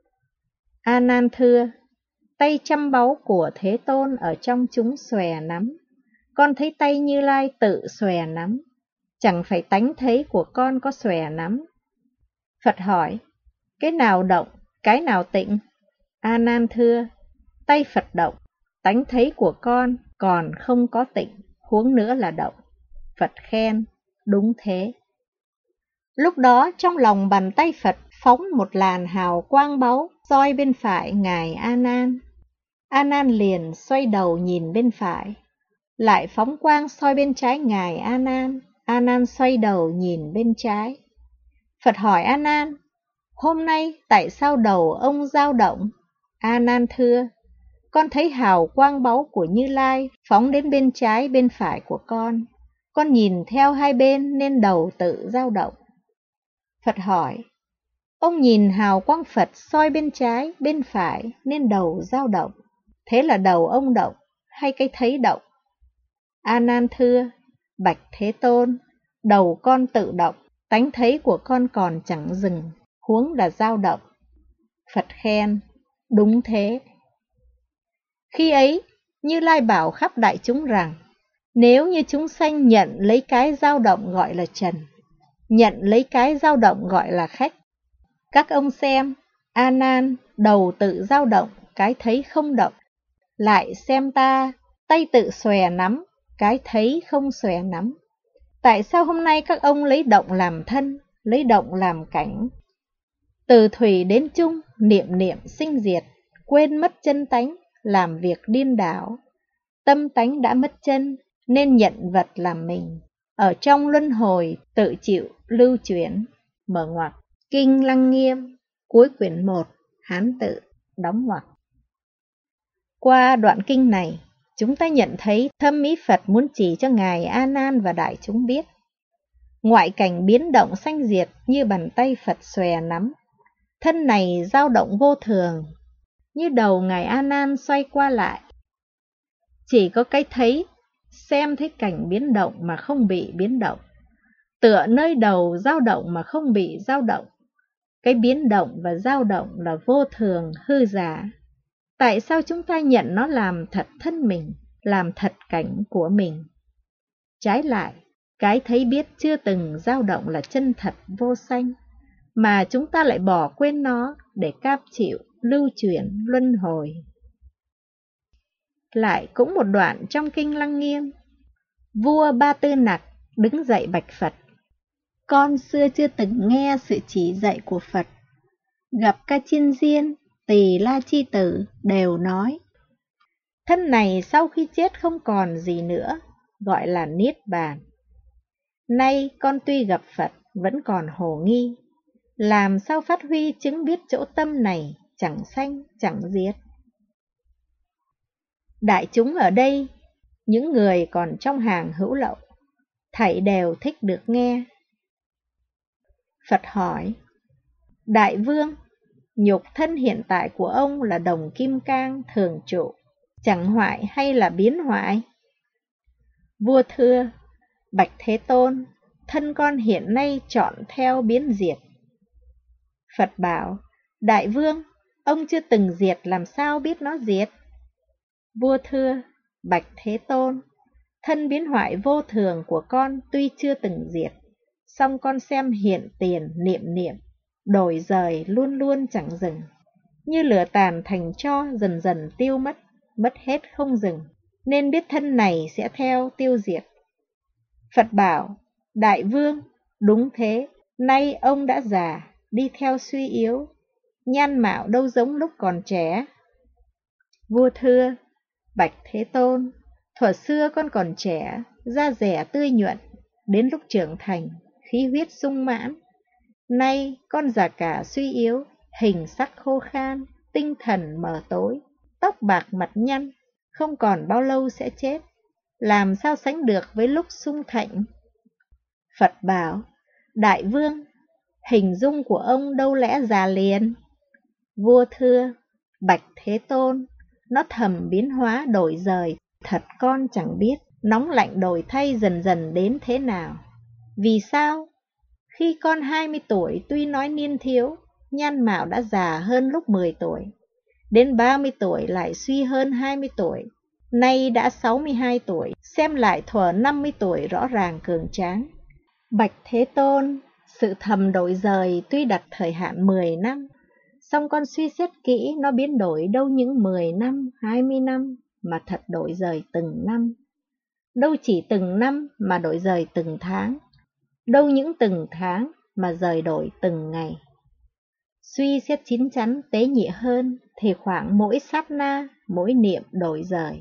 A Nan thưa: Tay trăm báu của Thế Tôn ở trong chúng xòe nắm, con thấy tay Như Lai tự xòe nắm, chẳng phải tánh thấy của con có xòe nắm. Phật hỏi: Cái nào động, cái nào tịnh? A Nan thưa: Tay Phật động, tánh thấy của con còn không có tịnh, huống nữa là động. Phật khen: Đúng thế. Lúc đó trong lòng bàn tay Phật phóng một làn hào quang báu, soi bên phải Ngài A Nan. A Nan liền xoay đầu nhìn bên phải, lại phóng quang soi bên trái Ngài A Nan. A Nan xoay đầu nhìn bên trái. Phật hỏi A Nan: Hôm nay tại sao đầu ông dao động? A Nan thưa: Con thấy hào quang báu của Như Lai phóng đến bên trái bên phải của con, con nhìn theo hai bên nên đầu tự dao động. Phật hỏi: Ông nhìn hào quang Phật soi bên trái bên phải nên đầu dao động, thế là đầu ông động hay cái thấy động? A Nan thưa: Bạch Thế Tôn, đầu con tự động, tánh thấy của con còn chẳng dừng, huống là dao động. Phật khen: Đúng thế. Khi ấy, Như Lai bảo khắp đại chúng rằng: Nếu như chúng sanh nhận lấy cái dao động gọi là trần, nhận lấy cái dao động gọi là khách. Các ông xem, A Nan, đầu tự dao động, cái thấy không động. Lại xem ta, tay tự xòe nắm, cái thấy không xòe nắm. Tại sao hôm nay các ông lấy động làm thân, lấy động làm cảnh? Từ thủy đến chung, niệm niệm sinh diệt, quên mất chân tánh, làm việc điên đảo. Tâm tánh đã mất chân, nên nhận vật làm mình. Ở trong luân hồi, tự chịu lưu chuyển. Mở ngoặc. Kinh Lăng Nghiêm, cuối quyển một, Hán tự, đóng ngoặc. Qua đoạn kinh này, chúng ta nhận thấy thâm ý Phật muốn chỉ cho Ngài A Nan và đại chúng biết. Ngoại cảnh biến động sanh diệt như bàn tay Phật xòe nắm, thân này dao động vô thường, như đầu Ngài A Nan xoay qua lại. Chỉ có cái thấy, xem thấy cảnh biến động mà không bị biến động, tựa nơi đầu dao động mà không bị dao động. Cái biến động và dao động là vô thường, hư giả. Tại sao chúng ta nhận nó làm thật thân mình, làm thật cảnh của mình? Trái lại, cái thấy biết chưa từng dao động là chân thật vô sanh, mà chúng ta lại bỏ quên nó để cam chịu lưu chuyển luân hồi. Lại cũng một đoạn trong kinh Lăng Nghiêm, vua Ba Tư Nặc đứng dậy bạch Phật: Con xưa chưa từng nghe sự chỉ dạy của Phật, gặp Ca Chiên Diên, Tỳ La Chi Tử đều nói thân này sau khi chết không còn gì nữa, gọi là Niết Bàn. Nay con tuy gặp Phật vẫn còn hồ nghi, làm sao phát huy chứng biết chỗ tâm này chẳng sanh chẳng diệt? Đại chúng ở đây những người còn trong hàng hữu lậu, thảy đều thích được nghe. Phật hỏi, Đại vương, nhục thân hiện tại của ông là đồng kim cang thường trụ, chẳng hoại hay là biến hoại? Vua thưa, bạch Thế Tôn, thân con hiện nay chọn theo biến diệt. Phật bảo, Đại vương, ông chưa từng diệt làm sao biết nó diệt? Vua thưa, bạch Thế Tôn, thân biến hoại vô thường của con tuy chưa từng diệt, song con xem hiện tiền niệm niệm, đổi rời luôn luôn chẳng dừng, như lửa tàn thành tro dần dần tiêu mất, mất hết không dừng, nên biết thân này sẽ theo tiêu diệt. Phật bảo, Đại vương, đúng thế, nay ông đã già, đi theo suy yếu, nhan mạo đâu giống lúc còn trẻ. Vua thưa, bạch Thế Tôn, thuở xưa con còn trẻ, da dẻ tươi nhuận, đến lúc trưởng thành, khí huyết sung mãn. Nay con già cả suy yếu, hình sắc khô khan, tinh thần mờ tối, tóc bạc mặt nhăn, không còn bao lâu sẽ chết, làm sao sánh được với lúc sung thạnh? Phật bảo, Đại vương, hình dung của ông đâu lẽ già liền? Vua thưa, bạch Thế Tôn, nó thầm biến hóa đổi rời, thật con chẳng biết, nóng lạnh đổi thay dần dần đến thế nào. Vì sao? Khi con hai mươi tuổi tuy nói niên thiếu, nhan mạo đã già hơn lúc mười tuổi, đến ba mươi tuổi lại suy hơn hai mươi tuổi, nay đã sáu mươi hai tuổi, xem lại thuở năm mươi tuổi rõ ràng cường tráng. Bạch Thế Tôn, sự thầm đổi rời tuy đặt thời hạn mười năm, song con suy xét kỹ nó biến đổi đâu những mười năm, hai mươi năm, mà thật đổi rời từng năm. Đâu chỉ từng năm mà đổi rời từng tháng, đâu những từng tháng mà rời đổi từng ngày. Suy xét chín chắn tế nhị hơn thì khoảng mỗi sát na, mỗi niệm đổi rời.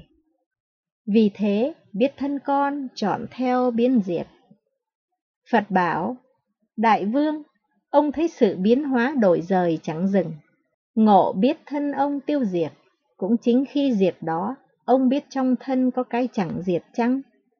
Vì thế biết thân con chọn theo biến diệt. Phật bảo, Đại vương, ông thấy sự biến hóa đổi rời chẳng dừng, ngộ biết thân ông tiêu diệt, cũng chính khi diệt đó, ông biết trong thân có cái chẳng diệt chăng?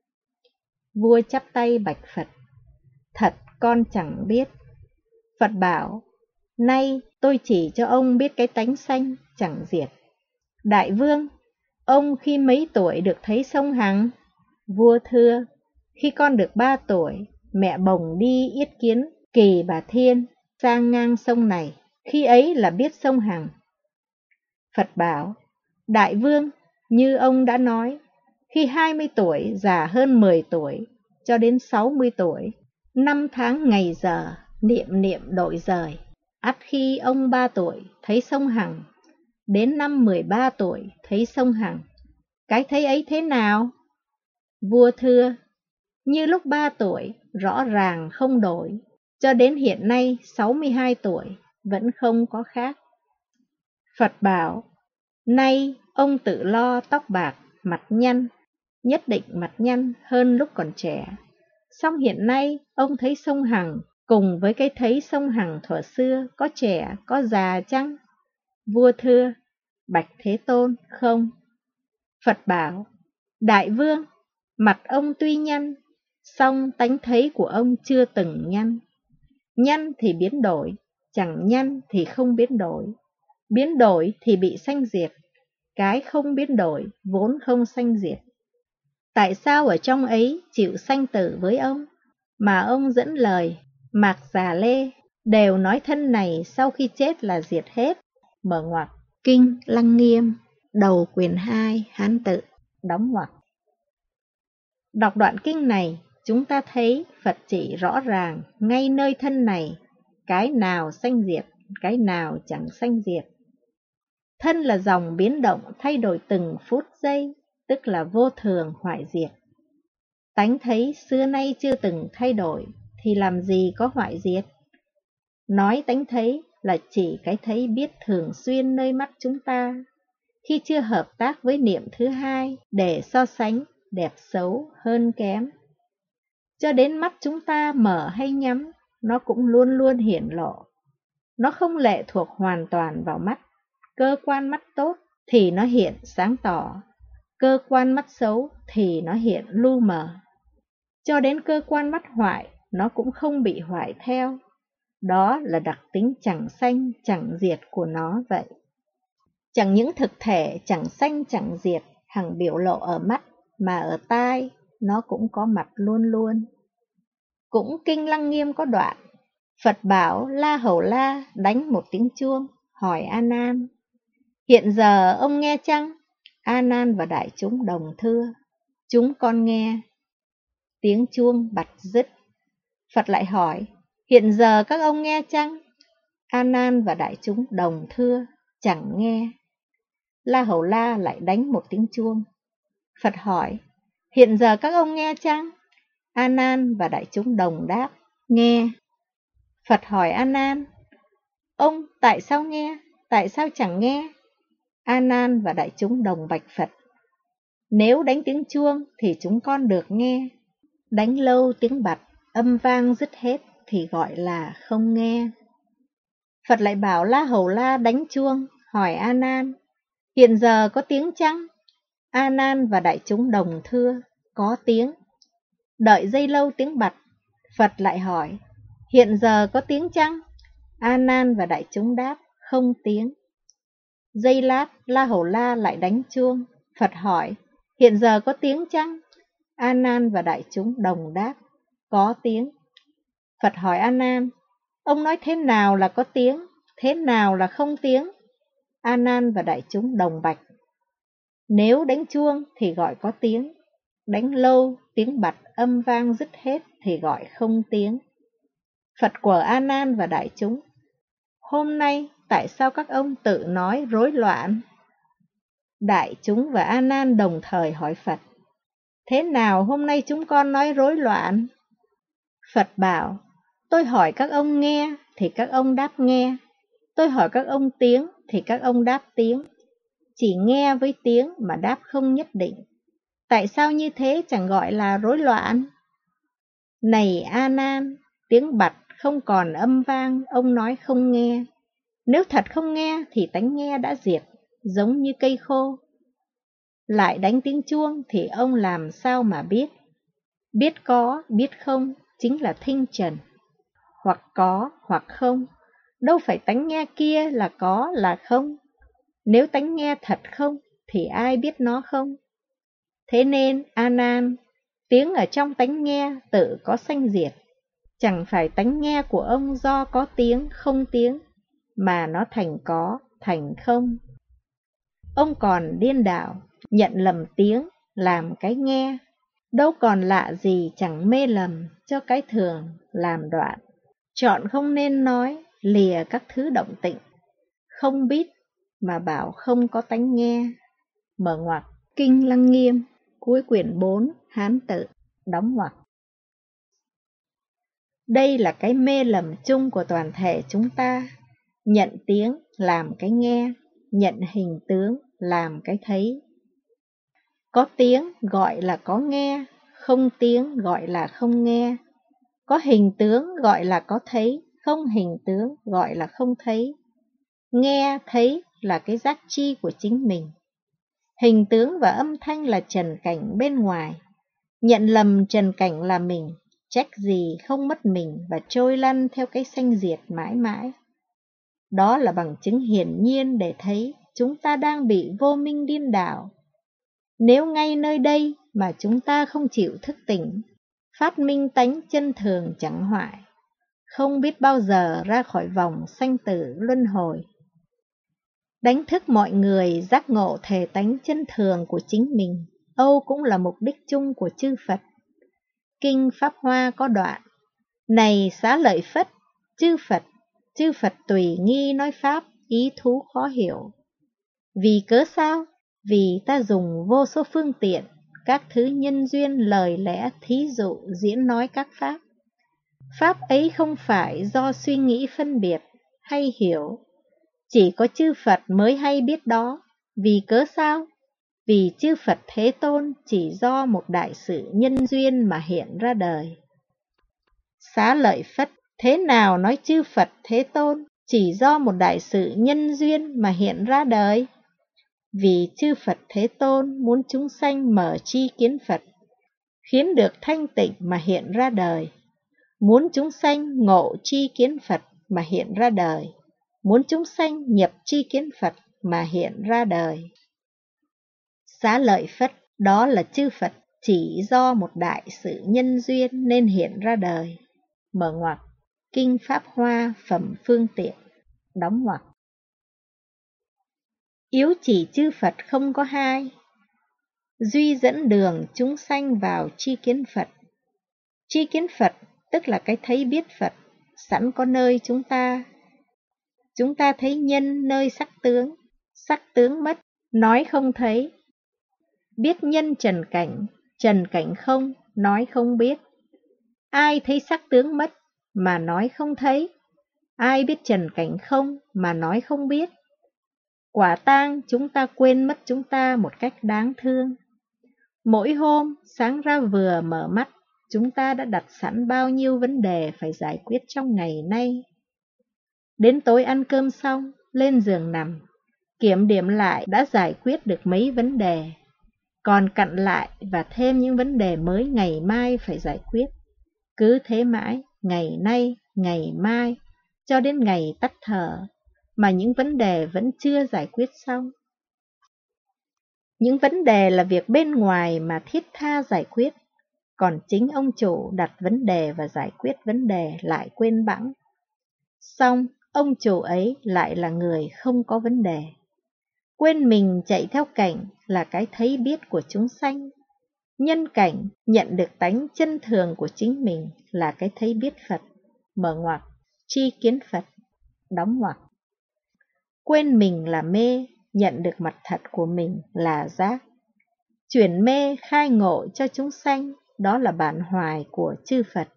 Vua chắp tay bạch Phật, thật con chẳng biết. Phật bảo, nay tôi chỉ cho ông biết cái tánh sanh chẳng diệt. Đại vương, ông khi mấy tuổi được thấy sông Hằng? Vua thưa, khi con được ba tuổi, mẹ bồng đi yết kiến Kỳ Bà Thiên sang ngang sông này, khi ấy là biết sông Hằng. Phật bảo, Đại vương, như ông đã nói, khi hai mươi tuổi già hơn mười tuổi, cho đến sáu mươi tuổi, năm tháng ngày giờ, niệm niệm đổi rời. Ắt khi ông ba tuổi thấy sông Hằng, đến năm mười ba tuổi thấy sông Hằng. Cái thấy ấy thế nào? Vua thưa, như lúc ba tuổi rõ ràng không đổi, cho đến hiện nay sáu mươi hai tuổi vẫn không có khác. Phật bảo, nay ông tự lo tóc bạc, mặt nhăn, nhất định mặt nhăn hơn lúc còn trẻ. Song hiện nay ông thấy sông Hằng cùng với cái thấy sông Hằng thuở xưa có trẻ có già chăng? Vua thưa, bạch Thế Tôn, không. Phật bảo, Đại vương, mặt ông tuy nhăn, song tánh thấy của ông chưa từng nhăn. Nhăn thì biến đổi, chẳng nhăn thì không biến đổi. Biến đổi thì bị sanh diệt, cái không biến đổi vốn không sanh diệt. Tại sao ở trong ấy chịu sanh tử với ông, mà ông dẫn lời Mạc Già Lê đều nói thân này sau khi chết là diệt hết? Mở ngoặc, Kinh Lăng Nghiêm, đầu quyển hai, Hán tự, đóng ngoặc. Đọc đoạn kinh này, chúng ta thấy Phật chỉ rõ ràng ngay nơi thân này, cái nào sanh diệt, cái nào chẳng sanh diệt. Thân là dòng biến động thay đổi từng phút giây, tức là vô thường hoại diệt. Tánh thấy xưa nay chưa từng thay đổi, thì làm gì có hoại diệt? Nói tánh thấy là chỉ cái thấy biết thường xuyên nơi mắt chúng ta, khi chưa hợp tác với niệm thứ hai để so sánh đẹp xấu hơn kém. Cho đến mắt chúng ta mở hay nhắm, nó cũng luôn luôn hiển lộ. Nó không lệ thuộc hoàn toàn vào mắt. Cơ quan mắt tốt thì nó hiện sáng tỏ. cơ quan mắt xấu thì nó hiện lu mờ. Cho đến cơ quan mắt hoại, nó cũng không bị hoại theo. Đó là đặc tính chẳng sanh chẳng diệt của nó vậy. Chẳng những thực thể chẳng sanh chẳng diệt hằng biểu lộ ở mắt, mà ở tai nó cũng có mặt luôn luôn. Cũng Kinh Lăng Nghiêm có đoạn, Phật bảo La Hầu La đánh một tiếng chuông, hỏi A Nan: hiện giờ ông nghe chăng? A Nan và đại chúng đồng thưa: chúng con nghe. Tiếng chuông bặt dứt. Phật lại hỏi: hiện giờ các ông nghe chăng? A Nan và đại chúng đồng thưa: chẳng nghe. La Hầu La lại đánh một tiếng chuông. Phật hỏi: hiện giờ các ông nghe chăng? A Nan và đại chúng đồng đáp: nghe. Phật hỏi A Nan: ông tại sao nghe, tại sao chẳng nghe? A Nan và đại chúng đồng bạch Phật: nếu đánh tiếng chuông thì chúng con được nghe, đánh lâu tiếng bặt, âm vang dứt hết thì gọi là không nghe. Phật lại bảo La Hầu La đánh chuông, hỏi A Nan: hiện giờ có tiếng chăng? A Nan và đại chúng đồng thưa: có tiếng. Đợi giây lâu tiếng bặt, Phật lại hỏi: hiện giờ có tiếng chăng? A Nan và đại chúng đáp: không tiếng. Giây lát, La Hầu La lại đánh chuông. Phật hỏi: hiện giờ có tiếng chăng? A Nan và đại chúng đồng đáp: có tiếng. Phật hỏi A Nan: ông nói thế nào là có tiếng, thế nào là không tiếng? A Nan và đại chúng đồng bạch: nếu đánh chuông thì gọi có tiếng, đánh lâu tiếng bặt âm vang dứt hết thì gọi không tiếng. Phật của A Nan và đại chúng: hôm nay tại sao các ông tự nói rối loạn? Đại chúng và A Nan đồng thời hỏi Phật: thế nào hôm nay chúng con nói rối loạn? Phật bảo: tôi hỏi các ông nghe thì các ông đáp nghe, tôi hỏi các ông tiếng thì các ông đáp tiếng. Chỉ nghe với tiếng mà đáp không nhất định. Tại sao như thế chẳng gọi là rối loạn? Này A Nan, tiếng bặt không còn âm vang, ông nói không nghe. Nếu thật không nghe thì tánh nghe đã diệt, giống như cây khô. Lại đánh tiếng chuông thì ông làm sao mà biết? Biết có, biết không, chính là thinh trần. Hoặc có, hoặc không. Đâu phải tánh nghe kia là có, là không. Nếu tánh nghe thật không, thì ai biết nó không? Thế nên, A Nan, tiếng ở trong tánh nghe tự có sanh diệt. Chẳng phải tánh nghe của ông do có tiếng, không tiếng, mà nó thành có, thành không. Ông còn điên đảo, nhận lầm tiếng, làm cái nghe. Đâu còn lạ gì chẳng mê lầm cho cái thường, làm đoạn. Chọn không nên nói, lìa các thứ động tịnh. Không biết, mà bảo không có tánh nghe. Mở ngoặc, Kinh Lăng Nghiêm, cuối quyển bốn, Hán tự, đóng ngoặc. Đây là cái mê lầm chung của toàn thể chúng ta. Nhận tiếng làm cái nghe, nhận hình tướng làm cái thấy. Có tiếng gọi là có nghe, không tiếng gọi là không nghe. Có hình tướng gọi là có thấy, không hình tướng gọi là không thấy. Nghe, thấy là cái giác chi của chính mình. Hình tướng và âm thanh là trần cảnh bên ngoài. Nhận lầm trần cảnh là mình, trách gì không mất mình và trôi lăn theo cái sanh diệt mãi mãi. Đó là bằng chứng hiển nhiên để thấy chúng ta đang bị vô minh điên đảo. Nếu ngay nơi đây mà chúng ta không chịu thức tỉnh, phát minh tánh chân thường chẳng hoại, không biết bao giờ ra khỏi vòng sanh tử luân hồi. Đánh thức mọi người giác ngộ thể tánh chân thường của chính mình, âu cũng là mục đích chung của chư Phật. Kinh Pháp Hoa có đoạn: này Xá Lợi Phất, chư Phật, chư Phật tùy nghi nói Pháp, ý thú khó hiểu. Vì cớ sao? Vì ta dùng vô số phương tiện, các thứ nhân duyên lời lẽ thí dụ diễn nói các Pháp. Pháp ấy không phải do suy nghĩ phân biệt hay hiểu, chỉ có chư Phật mới hay biết đó. Vì cớ sao? Vì chư Phật Thế Tôn chỉ do một đại sự nhân duyên mà hiện ra đời. Xá Lợi Phất, thế nào nói chư Phật Thế Tôn chỉ do một đại sự nhân duyên mà hiện ra đời? vì chư Phật Thế Tôn muốn chúng sanh mở tri kiến Phật, khiến được thanh tịnh mà hiện ra đời, muốn chúng sanh ngộ tri kiến Phật mà hiện ra đời, muốn chúng sanh nhập tri kiến Phật mà hiện ra đời. Xá lợi Phất, đó là chư Phật chỉ do một đại sự nhân duyên nên hiện ra đời. Mở ngoặc, Kinh Pháp Hoa Phẩm Phương Tiện, đóng ngoặc. Yếu chỉ chư Phật không có hai, duy dẫn đường chúng sanh vào tri kiến Phật. Tri kiến Phật tức là cái thấy biết Phật, sẵn có nơi chúng ta. Chúng ta thấy nhân nơi sắc tướng, sắc tướng mất, nói không thấy. Biết nhân trần cảnh, trần cảnh không, nói không biết. Ai thấy sắc tướng mất mà nói không thấy? Ai biết trần cảnh không mà nói không biết? Quả tang chúng ta quên mất chúng ta một cách đáng thương. Mỗi hôm sáng ra vừa mở mắt, chúng ta đã đặt sẵn bao nhiêu vấn đề phải giải quyết trong ngày nay. Đến tối ăn cơm xong, lên giường nằm, kiểm điểm lại đã giải quyết được mấy vấn đề, còn cặn lại và thêm những vấn đề mới ngày mai phải giải quyết. Cứ thế mãi, ngày nay, ngày mai, cho đến ngày tắt thở, mà những vấn đề vẫn chưa giải quyết xong. Những vấn đề là việc bên ngoài mà thiết tha giải quyết, còn chính ông chủ đặt vấn đề và giải quyết vấn đề lại quên bẵng. Xong, ông chủ ấy lại là người không có vấn đề. Quên mình chạy theo cảnh là cái thấy biết của chúng sanh. Nhân cảnh nhận được tánh chân thường của chính mình là cái thấy biết Phật. Mở ngoặc, tri kiến Phật, đóng ngoặc. Quên mình là mê, nhận được mặt thật của mình là giác. Chuyển mê khai ngộ cho chúng sanh, đó là bản hoài của chư Phật.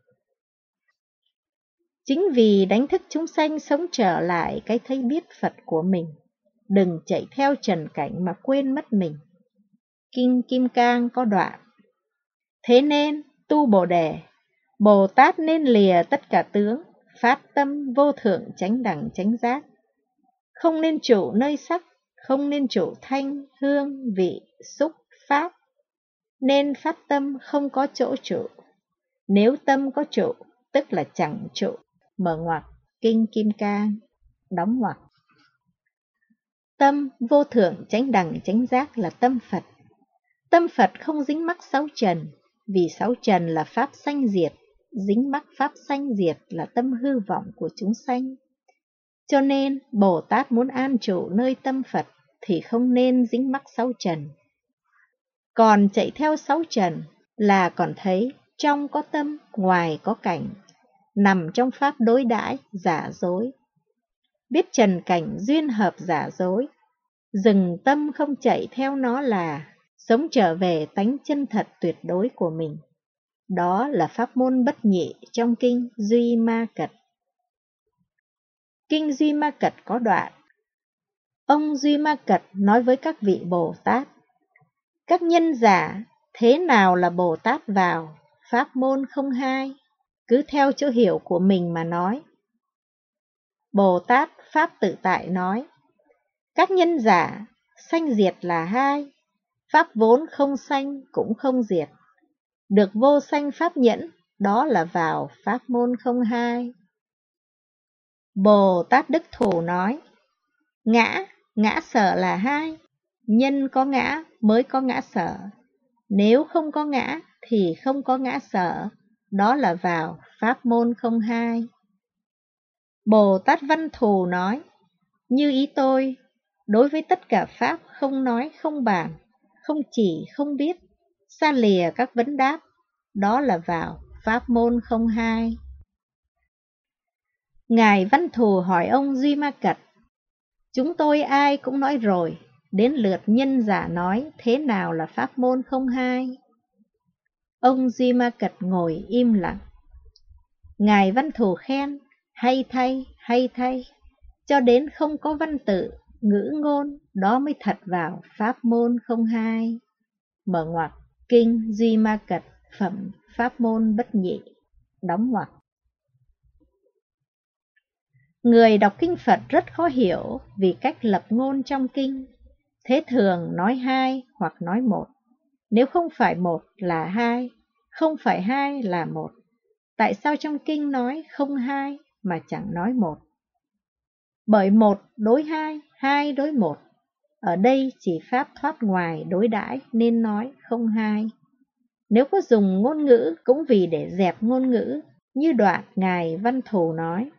Chính vì đánh thức chúng sanh sống trở lại cái thấy biết Phật của mình, đừng chạy theo trần cảnh mà quên mất mình. Kinh Kim Cang có đoạn: thế nên tu Bồ Đề, Bồ Tát nên lìa tất cả tướng, phát tâm vô thượng chánh đẳng chánh giác. Không nên trụ nơi sắc, không nên trụ thanh, hương, vị, xúc, pháp. Nên phát tâm không có chỗ trụ. Nếu tâm có trụ, tức là chẳng trụ. Mở ngoặc, Kinh Kim Cang, đóng ngoặc. Tâm vô thượng chánh đẳng chánh giác là tâm Phật. Tâm Phật không dính mắc sáu trần, vì sáu trần là pháp sanh diệt, dính mắc pháp sanh diệt là tâm hư vọng của chúng sanh. Cho nên Bồ Tát muốn an trụ nơi tâm Phật thì không nên dính mắc sáu trần. Còn chạy theo sáu trần là còn thấy trong có tâm, ngoài có cảnh, nằm trong pháp đối đãi giả dối. Biết trần cảnh duyên hợp giả dối, dừng tâm không chạy theo nó là sống trở về tánh chân thật tuyệt đối của mình. Đó là pháp môn bất nhị trong Kinh Duy Ma Cật. Kinh Duy Ma Cật có đoạn: ông Duy Ma Cật nói với các vị Bồ Tát: các nhân giả thế nào là Bồ Tát vào, pháp môn không hai, cứ theo chỗ hiểu của mình mà nói. Bồ Tát Pháp Tự Tại nói: các nhân giả sanh diệt là hai, pháp vốn không sanh cũng không diệt, được vô sanh pháp nhẫn, đó là vào pháp môn không hai. Bồ Tát Đức Thù nói: ngã, ngã sở là hai, nhân có ngã mới có ngã sở, nếu không có ngã thì không có ngã sở, đó là vào pháp môn không hai. Bồ Tát Văn Thù nói: như ý tôi, đối với tất cả pháp không nói không bàn, không chỉ không biết, xa lìa các vấn đáp, đó là vào pháp môn không hai. Ngài Văn Thù hỏi ông Duy Ma Cật: chúng tôi ai cũng nói rồi, đến lượt nhân giả nói thế nào là pháp môn không hai. Ông Duy Ma Cật ngồi im lặng. Ngài Văn Thù khen: hay thay, hay thay, cho đến không có văn tự, ngữ ngôn, đó mới thật vào pháp môn không hai. Mở ngoặc, Kinh Duy Ma Cật Phẩm Pháp môn bất nhị, đóng ngoặc. Người đọc kinh Phật rất khó hiểu vì cách lập ngôn trong kinh. Thế thường nói hai hoặc nói một. Nếu không phải một là hai, không phải hai là một. Tại sao trong kinh nói không hai mà chẳng nói một? Bởi một đối hai, hai đối một. Ở đây chỉ pháp thoát ngoài đối đãi nên nói không hai. Nếu có dùng ngôn ngữ cũng vì để dẹp ngôn ngữ, như đoạn Ngài Văn Thù nói.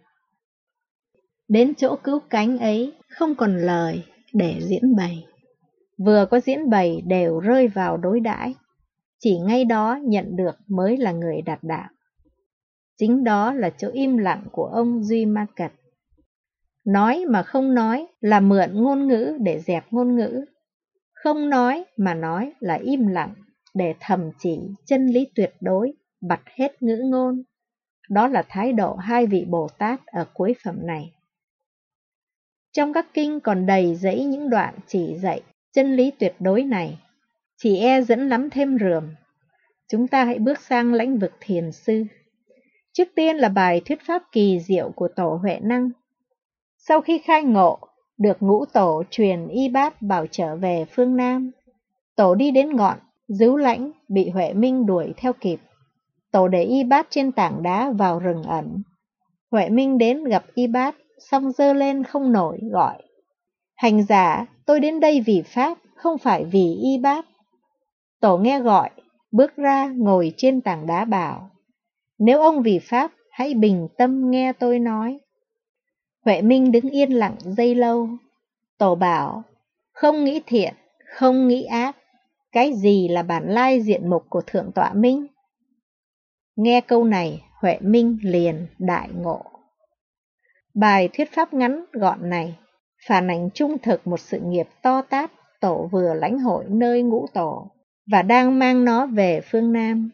Đến chỗ cứu cánh ấy không còn lời để diễn bày. Vừa có diễn bày đều rơi vào đối đãi. Chỉ ngay đó nhận được mới là người đạt đạo. Chính đó là chỗ im lặng của ông Duy Ma Cật. Nói mà không nói là mượn ngôn ngữ để dẹp ngôn ngữ. Không nói mà nói là im lặng để thầm chỉ chân lý tuyệt đối, bặt hết ngữ ngôn. Đó là thái độ hai vị Bồ Tát ở cuối phẩm này. Trong các kinh còn đầy dẫy những đoạn chỉ dạy chân lý tuyệt đối này, chỉ e dẫn lắm thêm rườm. Chúng ta hãy bước sang lãnh vực thiền sư. Trước tiên là bài thuyết pháp kỳ diệu của Tổ Huệ Năng. Sau khi khai ngộ, được ngũ tổ truyền y bát bảo trở về phương Nam. Tổ đi đến ngọn Dứu Lãnh bị Huệ Minh đuổi theo kịp. Tổ để y bát trên tảng đá vào rừng ẩn. Huệ Minh đến gặp y bát, xong giơ lên không nổi gọi. Hành giả, tôi đến đây vì Pháp, không phải vì y bát. Tổ nghe gọi, bước ra ngồi trên tảng đá bảo. Nếu ông vì Pháp, hãy bình tâm nghe tôi nói. Huệ Minh đứng yên lặng giây lâu. Tổ bảo, không nghĩ thiện, không nghĩ ác. Cái gì là bản lai diện mục của Thượng Tọa Minh? Nghe câu này, Huệ Minh liền đại ngộ. Bài thuyết pháp ngắn gọn này phản ánh trung thực một sự nghiệp to tát Tổ vừa lãnh hội nơi ngũ tổ và đang mang nó về phương Nam.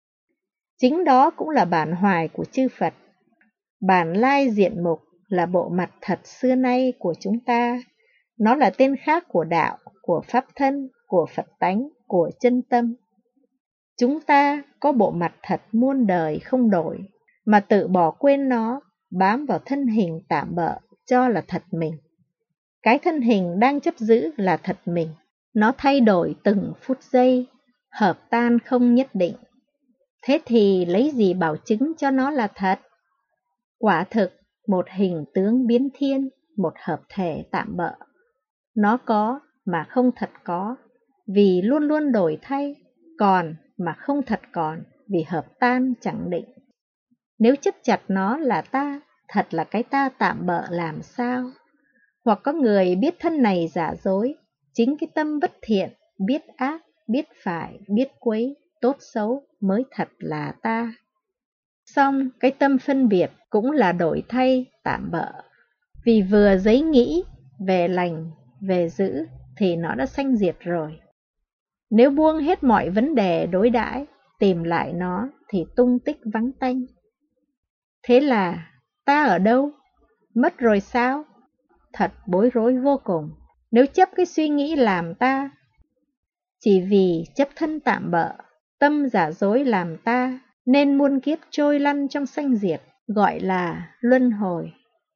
Chính đó cũng là bản hoài của chư Phật. Bản lai diện mục là bộ mặt thật xưa nay của chúng ta. Nó là tên khác của đạo, của pháp thân, của Phật tánh, của chân tâm. Chúng ta có bộ mặt thật muôn đời không đổi, mà tự bỏ quên nó, bám vào thân hình tạm bợ cho là thật mình. Cái thân hình đang chấp giữ là thật mình. Nó thay đổi từng phút giây, hợp tan không nhất định. Thế thì lấy gì bảo chứng cho nó là thật? Quả thực, một hình tướng biến thiên, một hợp thể tạm bợ. Nó có mà không thật có, vì luôn luôn đổi thay, còn mà không thật còn, vì hợp tan chẳng định. Nếu chấp chặt nó là ta, thật là cái ta tạm bợ làm sao? Hoặc có người biết thân này giả dối, chính cái tâm bất thiện, biết ác, biết phải, biết quấy, tốt xấu mới thật là ta. Xong cái tâm phân biệt cũng là đổi thay tạm bợ. Vì vừa giấy nghĩ về lành, về dữ thì nó đã sanh diệt rồi. Nếu buông hết mọi vấn đề đối đãi, tìm lại nó thì tung tích vắng tanh. Thế là ta ở đâu? Mất rồi sao? Thật bối rối vô cùng. Nếu chấp cái suy nghĩ làm ta, chỉ vì chấp thân tạm bợ, tâm giả dối làm ta, nên muôn kiếp trôi lăn trong sanh diệt, gọi là luân hồi.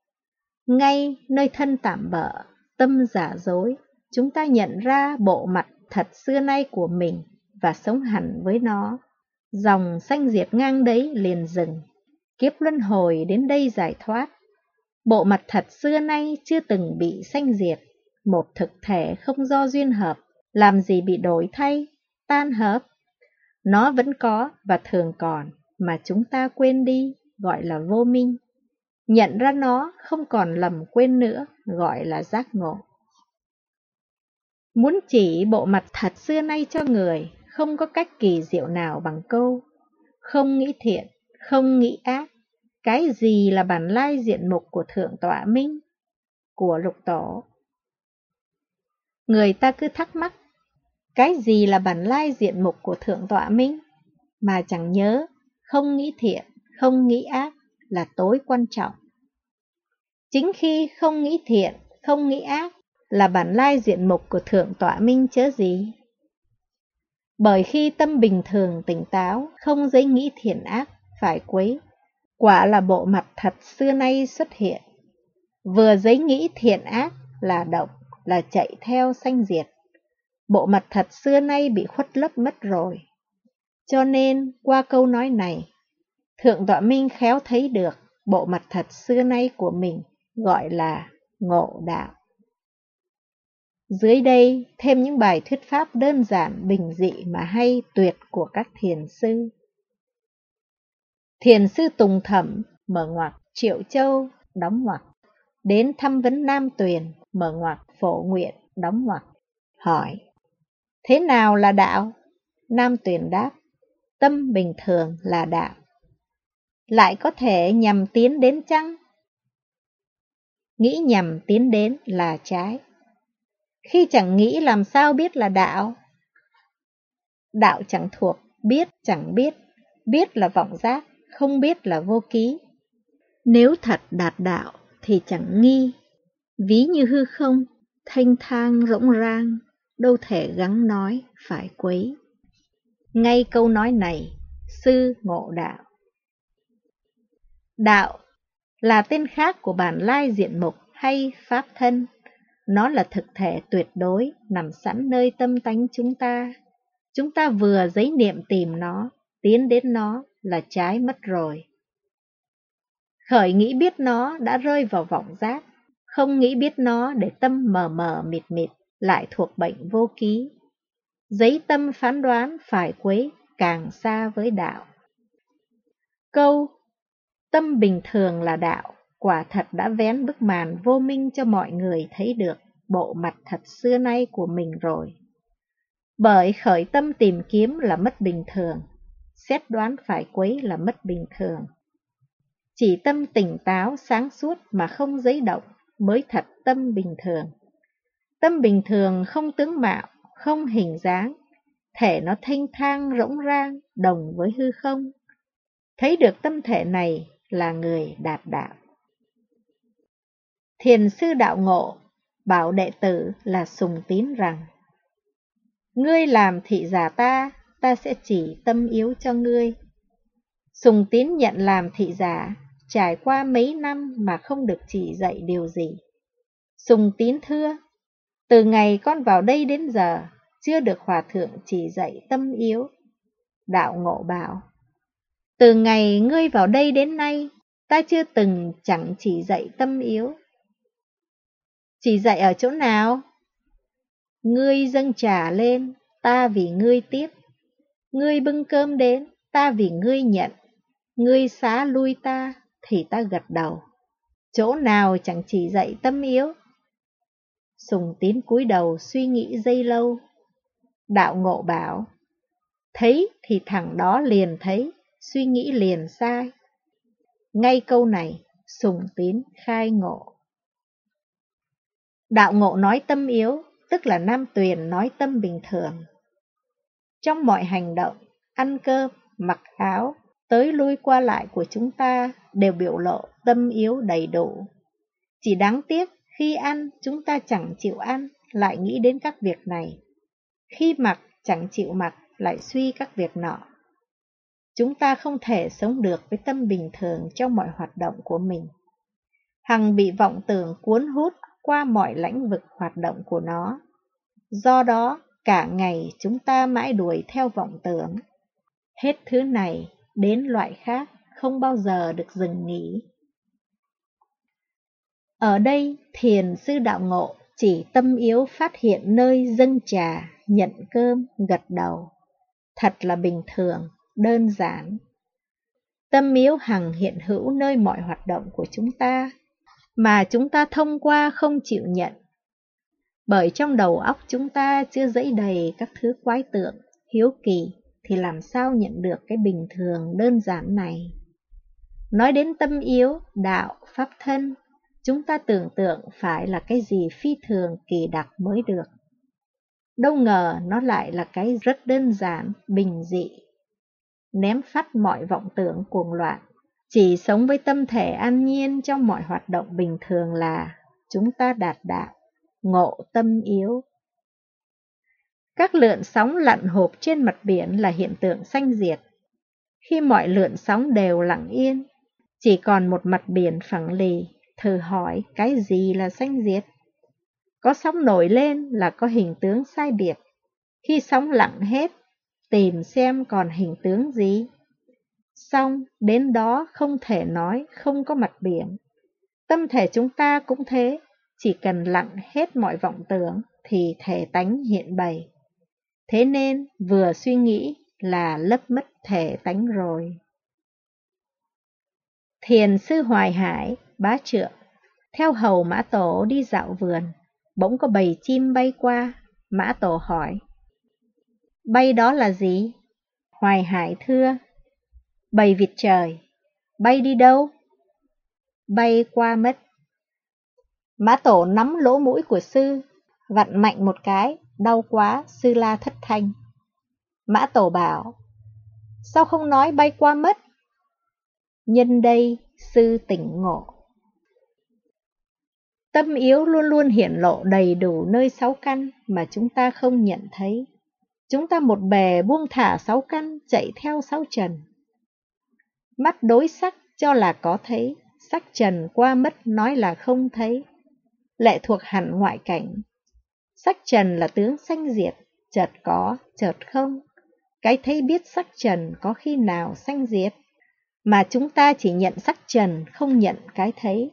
Ngay nơi thân tạm bợ, tâm giả dối, chúng ta nhận ra bộ mặt thật xưa nay của mình và sống hẳn với nó. Dòng sanh diệt ngang đấy liền dừng, kiếp luân hồi đến đây giải thoát. Bộ mặt thật xưa nay chưa từng bị sanh diệt, một thực thể không do duyên hợp, làm gì bị đổi thay, tan hợp. Nó vẫn có và thường còn, mà chúng ta quên đi, gọi là vô minh. Nhận ra nó không còn lầm quên nữa, gọi là giác ngộ. Muốn chỉ bộ mặt thật xưa nay cho người, không có cách kỳ diệu nào bằng câu không nghĩ thiện, không nghĩ ác. Cái gì là bản lai diện mục của Thượng Tọa Minh, của Lục Tổ? Người ta cứ thắc mắc, cái gì là bản lai diện mục của Thượng Tọa Minh? Mà chẳng nhớ, không nghĩ thiện, không nghĩ ác là tối quan trọng. Chính khi không nghĩ thiện, không nghĩ ác là bản lai diện mục của Thượng Tọa Minh chớ gì. Bởi khi tâm bình thường tỉnh táo, không dấy nghĩ thiện ác, phải quấy, quả là bộ mặt thật xưa nay xuất hiện. Vừa dấy nghĩ thiện ác là động, là chạy theo sanh diệt. Bộ mặt thật xưa nay bị khuất lấp mất rồi. Cho nên, qua câu nói này, Thượng tọa Minh khéo thấy được bộ mặt thật xưa nay của mình gọi là ngộ đạo. Dưới đây thêm những bài thuyết pháp đơn giản, bình dị mà hay tuyệt của các thiền sư. Thiền sư Tùng Thẩm, mở ngoặc, Triệu Châu, đóng ngoặc, đến thăm vấn Nam Tuyền, mở ngoặc, Phổ Nguyện, đóng ngoặc, hỏi: thế nào là đạo? Nam Tuyền đáp: tâm bình thường là đạo. Lại có thể nhằm tiến đến chăng? Nghĩ nhằm tiến đến là trái. Khi chẳng nghĩ làm sao biết là đạo? Đạo chẳng thuộc, biết chẳng biết, biết là vọng giác, không biết là vô ký. Nếu thật đạt đạo thì chẳng nghi, ví như hư không, thanh thang rỗng rang, đâu thể gắng nói phải quấy. Ngay câu nói này, sư ngộ đạo. Đạo là tên khác của bản lai diện mục hay pháp thân. Nó là thực thể tuyệt đối nằm sẵn nơi tâm tánh chúng ta. Chúng ta vừa giấy niệm tìm nó, tiến đến nó là trái mất rồi. Khởi nghĩ biết nó đã rơi vào vọng giác, không nghĩ biết nó để tâm mờ mờ mịt mịt lại thuộc bệnh vô ký. Giấy tâm phán đoán phải quấy càng xa với đạo. Câu tâm bình thường là đạo quả thật đã vén bức màn vô minh cho mọi người thấy được bộ mặt thật xưa nay của mình rồi. Bởi khởi tâm tìm kiếm là mất bình thường, xét đoán phải quấy là mất bình thường. Chỉ tâm tỉnh táo sáng suốt mà không giấy động mới thật tâm bình thường. Tâm bình thường không tướng mạo, không hình dáng, thể nó thanh thang rỗng rang đồng với hư không. Thấy được tâm thể này là người đạt đạo. Thiền sư Đạo Ngộ bảo đệ tử là Sùng Tín rằng: ngươi làm thị giả ta, ta sẽ chỉ tâm yếu cho ngươi. Sùng Tín nhận làm thị giả, trải qua mấy năm mà không được chỉ dạy điều gì. Sùng Tín thưa: từ ngày con vào đây đến giờ, chưa được hòa thượng chỉ dạy tâm yếu. Đạo Ngộ bảo: từ ngày ngươi vào đây đến nay, ta chưa từng chẳng chỉ dạy tâm yếu. Chỉ dạy ở chỗ nào? Ngươi dâng trà lên, ta vì ngươi tiếp. Ngươi bưng cơm đến, ta vì ngươi nhận. Ngươi xá lui ta, thì ta gật đầu. Chỗ nào chẳng chỉ dạy tâm yếu? Sùng Tín cúi đầu suy nghĩ giây lâu. Đạo Ngộ bảo: thấy thì thằng đó liền thấy, suy nghĩ liền sai. Ngay câu này, Sùng Tín khai ngộ. Đạo Ngộ nói tâm yếu, tức là Nam Tuyền nói tâm bình thường. Trong mọi hành động, ăn cơm, mặc áo, tới lui qua lại của chúng ta đều biểu lộ tâm yếu đầy đủ. Chỉ đáng tiếc khi ăn chúng ta chẳng chịu ăn, lại nghĩ đến các việc này. Khi mặc chẳng chịu mặc, lại suy các việc nọ. Chúng ta không thể sống được với tâm bình thường trong mọi hoạt động của mình. Hằng bị vọng tưởng cuốn hút qua mọi lĩnh vực hoạt động của nó. Do đó, cả ngày chúng ta mãi đuổi theo vọng tưởng. Hết thứ này đến loại khác, không bao giờ được dừng nghỉ. Ở đây, thiền sư Đạo Ngộ chỉ tâm yếu phát hiện nơi dâng trà, nhận cơm, gật đầu. Thật là bình thường, đơn giản. Tâm yếu hằng hiện hữu nơi mọi hoạt động của chúng ta, mà chúng ta thông qua không chịu nhận. Bởi trong đầu óc chúng ta chưa dẫy đầy các thứ quái tượng, hiếu kỳ, thì làm sao nhận được cái bình thường đơn giản này. Nói đến tâm yếu, đạo, pháp thân, chúng ta tưởng tượng phải là cái gì phi thường kỳ đặc mới được. Đâu ngờ nó lại là cái rất đơn giản, bình dị. Ném phắt mọi vọng tưởng cuồng loạn, chỉ sống với tâm thể an nhiên trong mọi hoạt động bình thường là chúng ta đạt đạo, ngộ tâm yếu. Các lượn sóng lặn hộp trên mặt biển là hiện tượng sanh diệt. Khi mọi lượn sóng đều lặng yên, chỉ còn một mặt biển phẳng lì, thử hỏi cái gì là sanh diệt? Có sóng nổi lên là có hình tướng sai biệt. Khi sóng lặng hết, tìm xem còn hình tướng gì. Xong, đến đó không thể nói không có mặt biển. Tâm thể chúng ta cũng thế, chỉ cần lặng hết mọi vọng tưởng thì thể tánh hiện bày. Thế nên vừa suy nghĩ là lấp mất thể tánh rồi. Thiền sư Hoài Hải, Bá Trượng, theo hầu Mã Tổ đi dạo vườn, bỗng có bầy chim bay qua. Mã Tổ hỏi, bay đó là gì? Hoài Hải thưa, bầy vịt trời. Bay đi đâu? Bay qua mất. Mã Tổ nắm lỗ mũi của sư, vặn mạnh một cái, đau quá, sư la thất thanh. Mã Tổ bảo, sao không nói bay qua mất? Nhân đây sư tỉnh ngộ. Tâm yếu luôn luôn hiển lộ đầy đủ nơi sáu căn mà chúng ta không nhận thấy. Chúng ta một bề buông thả sáu căn, chạy theo sáu trần. Mắt đối sắc cho là có thấy, sắc trần qua mất nói là không thấy. Lệ thuộc hẳn ngoại cảnh. Sắc trần là tướng sanh diệt, chợt có, chợt không. Cái thấy biết sắc trần có khi nào sanh diệt, mà chúng ta chỉ nhận sắc trần, không nhận cái thấy.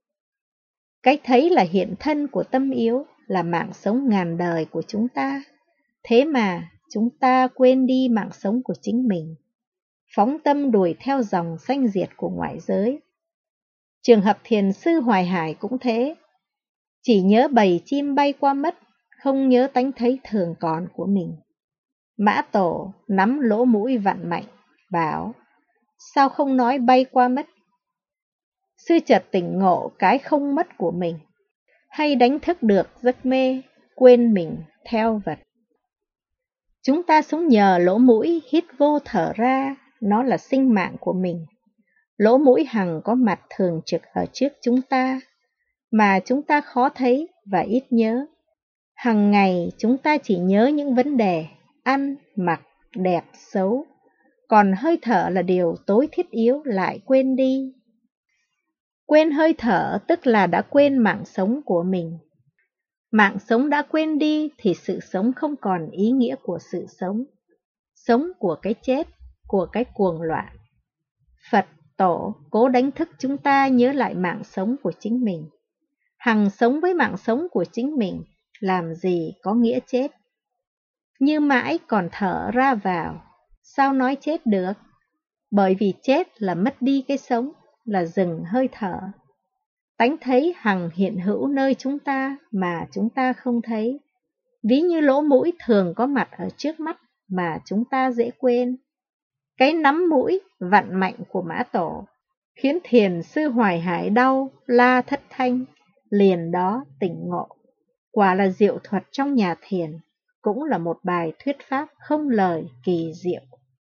Cái thấy là hiện thân của tâm yếu, là mạng sống ngàn đời của chúng ta. Thế mà chúng ta quên đi mạng sống của chính mình, phóng tâm đuổi theo dòng sanh diệt của ngoại giới. Trường hợp thiền sư Hoài Hải cũng thế, chỉ nhớ bầy chim bay qua mất, không nhớ tánh thấy thường còn của mình. Mã Tổ nắm lỗ mũi vặn mạnh, bảo, sao không nói bay qua mất? Sư chợt tỉnh ngộ cái không mất của mình, hay đánh thức được giấc mê, quên mình theo vật. Chúng ta sống nhờ lỗ mũi hít vô thở ra, nó là sinh mạng của mình. Lỗ mũi hằng có mặt thường trực ở trước chúng ta, mà chúng ta khó thấy và ít nhớ. Hằng ngày chúng ta chỉ nhớ những vấn đề ăn, mặc, đẹp, xấu, còn hơi thở là điều tối thiết yếu lại quên đi. Quên hơi thở tức là đã quên mạng sống của mình. Mạng sống đã quên đi thì sự sống không còn ý nghĩa của sự sống. Sống của cái chết, của cái cuồng loạn. Phật Tổ cố đánh thức chúng ta nhớ lại mạng sống của chính mình. Hằng sống với mạng sống của chính mình, làm gì có nghĩa chết. Như mãi còn thở ra vào, sao nói chết được? Bởi vì chết là mất đi cái sống, là dừng hơi thở. Tánh thấy hằng hiện hữu nơi chúng ta mà chúng ta không thấy. Ví như lỗ mũi thường có mặt ở trước mắt mà chúng ta dễ quên. Cái nắm mũi vặn mạnh của Mã Tổ khiến thiền sư Hoài Hải đau, la thất thanh, liền đó tỉnh ngộ. Quả là diệu thuật trong nhà thiền, cũng là một bài thuyết pháp không lời kỳ diệu.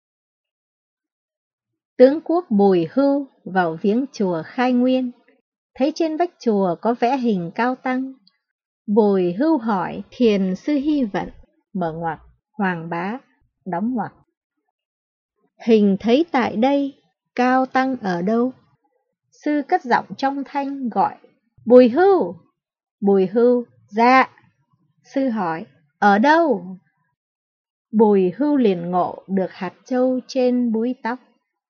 Tướng quốc Bùi Hưu vào viếng chùa Khai Nguyên, thấy trên vách chùa có vẽ hình Cao Tăng. Bùi Hưu hỏi thiền sư Hy Vận, mở ngoặc, Hoàng Bá, đóng ngoặc. Hình thấy tại đây, Cao Tăng ở đâu? Sư cất giọng trong thanh gọi, Bùi Hưu, Bùi Hưu, dạ. Sư hỏi, ở đâu? Bùi Hưu liền ngộ được hạt châu trên búi tóc.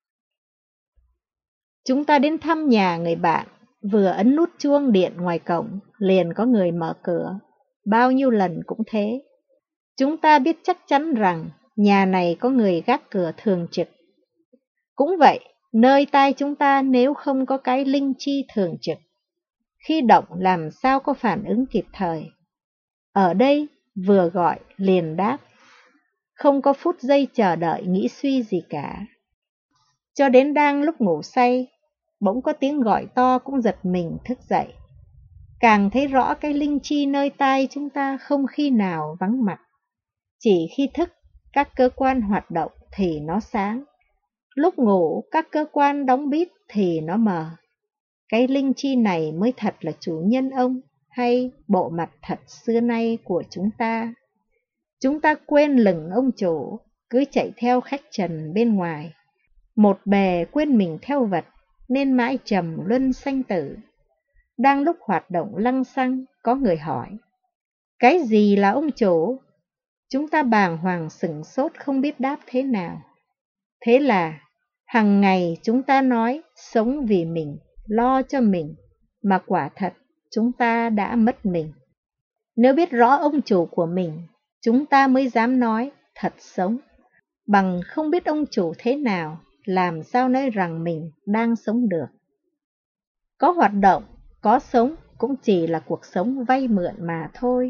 Chúng ta đến thăm nhà người bạn, vừa ấn nút chuông điện ngoài cổng, liền có người mở cửa. Bao nhiêu lần cũng thế. Chúng ta biết chắc chắn rằng nhà này có người gác cửa thường trực. Cũng vậy, nơi tai chúng ta nếu không có cái linh chi thường trực, khi động làm sao có phản ứng kịp thời. Ở đây vừa gọi liền đáp, không có phút giây chờ đợi nghĩ suy gì cả. Cho đến đang lúc ngủ say, bỗng có tiếng gọi to cũng giật mình thức dậy. Càng thấy rõ cái linh chi nơi tai chúng ta không khi nào vắng mặt. Chỉ khi thức, các cơ quan hoạt động thì nó sáng. Lúc ngủ, các cơ quan đóng bít thì nó mờ. Cái linh chi này mới thật là chủ nhân ông, hay bộ mặt thật xưa nay của chúng ta. Chúng ta quên lừng ông chủ, cứ chạy theo khách trần bên ngoài. Một bề quên mình theo vật, nên mãi trầm luân sanh tử. Đang lúc hoạt động lăng xăng, có người hỏi, Cái gì là ông chủ? Chúng ta bàng hoàng sửng sốt không biết đáp thế nào. Thế là hằng ngày chúng ta nói sống vì mình, lo cho mình, mà quả thật chúng ta đã mất mình. Nếu biết rõ ông chủ của mình, chúng ta mới dám nói thật sống. Bằng không biết ông chủ thế nào, làm sao nói rằng mình đang sống được. Có hoạt động, có sống cũng chỉ là cuộc sống vay mượn mà thôi.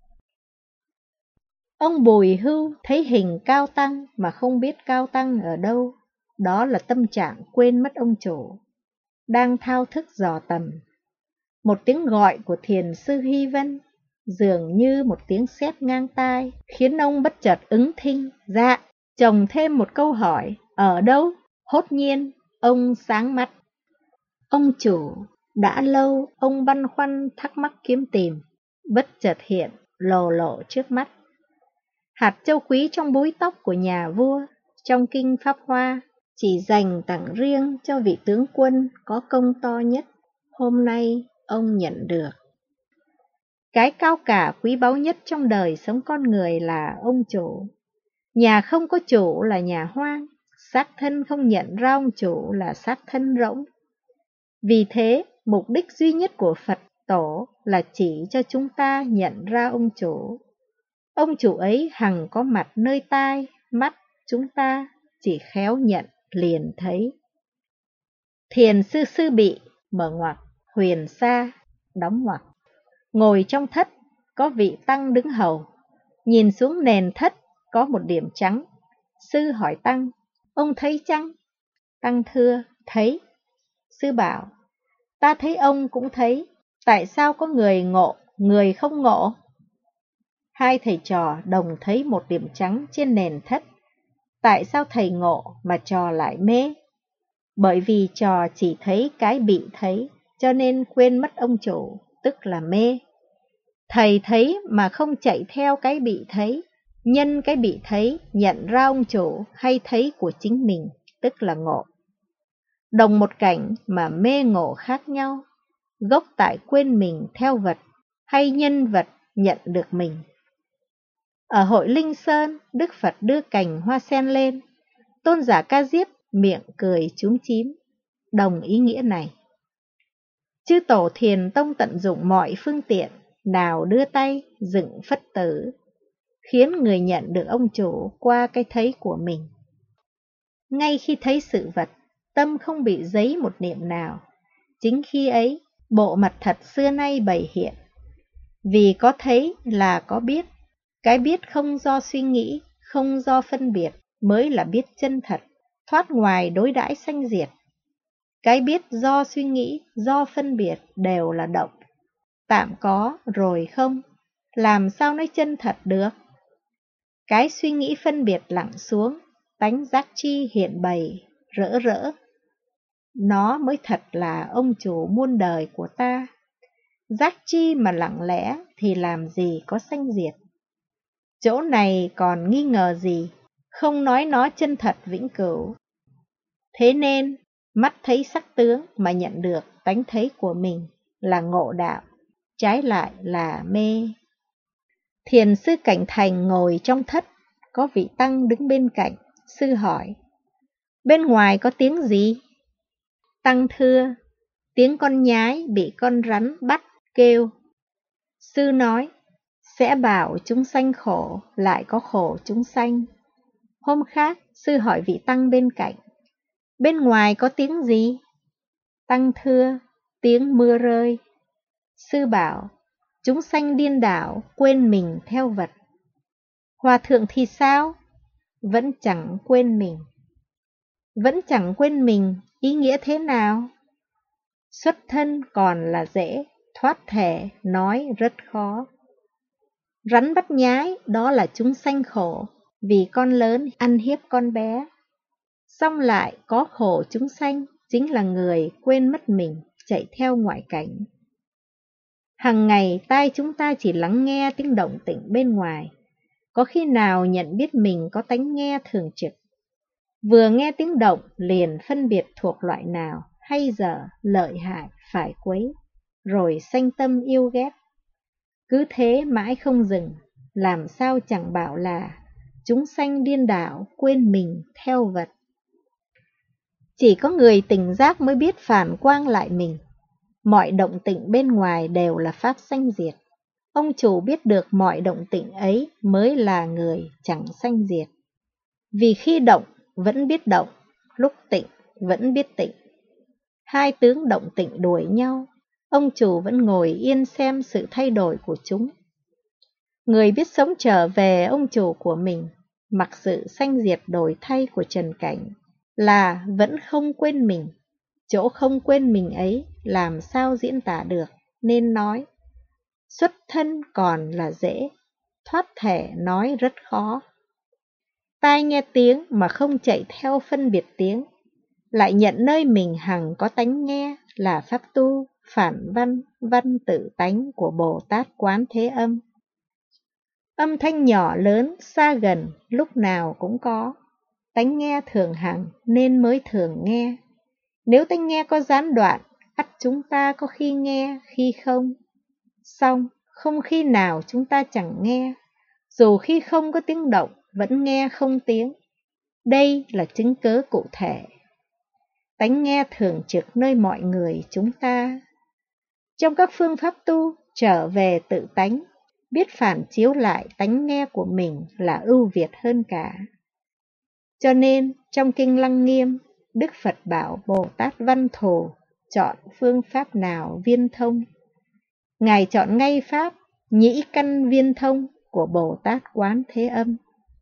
Ông Bùi Hưu thấy hình Cao Tăng mà không biết Cao Tăng ở đâu. Đó là tâm trạng quên mất ông chủ. Đang thao thức dò tầm. Một tiếng gọi của thiền sư Hy Vân dường như một tiếng sét ngang tai, khiến ông bất chợt ứng thinh. Dạ, chồng thêm một câu hỏi, ở đâu? Hốt nhiên, ông sáng mắt. Ông chủ, đã lâu ông băn khoăn thắc mắc kiếm tìm, bất chợt hiện, lồ lộ trước mắt. Hạt châu quý trong búi tóc của nhà vua, trong kinh Pháp Hoa, chỉ dành tặng riêng cho vị tướng quân có công to nhất. Hôm nay ông nhận được. Cái cao cả quý báu nhất trong đời sống con người là ông chủ. Nhà không có chủ là nhà hoang, xác thân không nhận ra ông chủ là xác thân rỗng. Vì thế, mục đích duy nhất của Phật Tổ là chỉ cho chúng ta nhận ra ông chủ. Ông chủ ấy hằng có mặt nơi tai, mắt chúng ta chỉ khéo nhận liền thấy. Thiền sư Sư Bị, mở ngoặc, Huyền Sa, đóng ngoặc. Ngồi trong thất, có vị tăng đứng hầu. Nhìn xuống nền thất, có một điểm trắng. Sư hỏi tăng, ông thấy chăng? Tăng thưa, thấy. Sư bảo, ta thấy ông cũng thấy. Tại sao có người ngộ, người không ngộ? Hai thầy trò đồng thấy một điểm trắng trên nền thất. Tại sao thầy ngộ mà trò lại mê? Bởi vì trò chỉ thấy cái bị thấy, cho nên quên mất ông chủ, tức là mê. Thầy thấy mà không chạy theo cái bị thấy, nhân cái bị thấy nhận ra ông chủ hay thấy của chính mình, tức là ngộ. Đồng một cảnh mà mê ngộ khác nhau, gốc tại quên mình theo vật hay nhân vật nhận được mình. Ở hội Linh Sơn, Đức Phật đưa cành hoa sen lên, Tôn giả Ca Diếp miệng cười chúm chím, đồng ý nghĩa này. Chư Tổ Thiền Tông tận dụng mọi phương tiện, nào đưa tay dựng Phất tử, khiến người nhận được ông chủ qua cái thấy của mình. Ngay khi thấy sự vật, tâm không bị giấy một niệm nào, chính khi ấy bộ mặt thật xưa nay bày hiện. Vì có thấy là có biết, cái biết không do suy nghĩ, không do phân biệt, mới là biết chân thật, thoát ngoài đối đãi sanh diệt. Cái biết do suy nghĩ, do phân biệt đều là động, tạm có rồi không, làm sao nói chân thật được. Cái suy nghĩ phân biệt lặng xuống, tánh giác chi hiện bày, rỡ rỡ. Nó mới thật là ông chủ muôn đời của ta. Giác chi mà lặng lẽ thì làm gì có sanh diệt. Chỗ này còn nghi ngờ gì, không nói nó chân thật vĩnh cửu. Thế nên, mắt thấy sắc tướng mà nhận được tánh thấy của mình là ngộ đạo, trái lại là mê. Thiền sư Cảnh Thành ngồi trong thất, có vị tăng đứng bên cạnh, sư hỏi, bên ngoài có tiếng gì? Tăng thưa, tiếng con nhái bị con rắn bắt, kêu. Sư nói, sẽ bảo chúng sanh khổ, lại có khổ chúng sanh. Hôm khác, sư hỏi vị tăng bên cạnh, bên ngoài có tiếng gì? Tăng thưa, tiếng mưa rơi. Sư bảo, chúng sanh điên đảo, quên mình theo vật. Hòa thượng thì sao? Vẫn chẳng quên mình. Vẫn chẳng quên mình, ý nghĩa thế nào? Xuất thân còn là dễ, thoát thể nói rất khó. Rắn bắt nhái, đó là chúng sanh khổ, vì con lớn ăn hiếp con bé. Xong lại có khổ chúng sanh, chính là người quên mất mình, chạy theo ngoại cảnh. Hằng ngày tai chúng ta chỉ lắng nghe tiếng động tĩnh bên ngoài, có khi nào nhận biết mình có tánh nghe thường trực. Vừa nghe tiếng động liền phân biệt thuộc loại nào, hay dở, lợi hại, phải quấy, rồi sanh tâm yêu ghét. Cứ thế mãi không dừng, làm sao chẳng bảo là chúng sanh điên đảo quên mình theo vật. Chỉ có người tỉnh giác mới biết phản quang lại mình. Mọi động tĩnh bên ngoài đều là pháp sanh diệt. Ông chủ biết được mọi động tĩnh ấy mới là người chẳng sanh diệt. Vì khi động vẫn biết động, lúc tịnh vẫn biết tịnh. Hai tướng động tịnh đuổi nhau, ông chủ vẫn ngồi yên xem sự thay đổi của chúng. Người biết sống trở về ông chủ của mình, mặc sự sanh diệt đổi thay của trần cảnh, là vẫn không quên mình. Chỗ không quên mình ấy làm sao diễn tả được, nên nói xuất thân còn là dễ, thoát thể nói rất khó. Tai nghe tiếng mà không chạy theo phân biệt tiếng, lại nhận nơi mình hằng có tánh nghe là pháp tu, phản văn, văn tự tánh của Bồ Tát Quán Thế Âm. Âm thanh nhỏ lớn, xa gần, lúc nào cũng có. Tánh nghe thường hằng nên mới thường nghe. Nếu tánh nghe có gián đoạn, ắt chúng ta có khi nghe, khi không. Xong, không khi nào chúng ta chẳng nghe. Dù khi không có tiếng động, vẫn nghe không tiếng. Đây là chứng cớ cụ thể. Tánh nghe thường trực nơi mọi người chúng ta. Trong các phương pháp tu, trở về tự tánh, biết phản chiếu lại tánh nghe của mình là ưu việt hơn cả. Cho nên, trong Kinh Lăng Nghiêm, Đức Phật bảo Bồ Tát Văn Thù chọn phương pháp nào viên thông. Ngài chọn ngay pháp nhĩ căn viên thông của Bồ Tát Quán Thế Âm.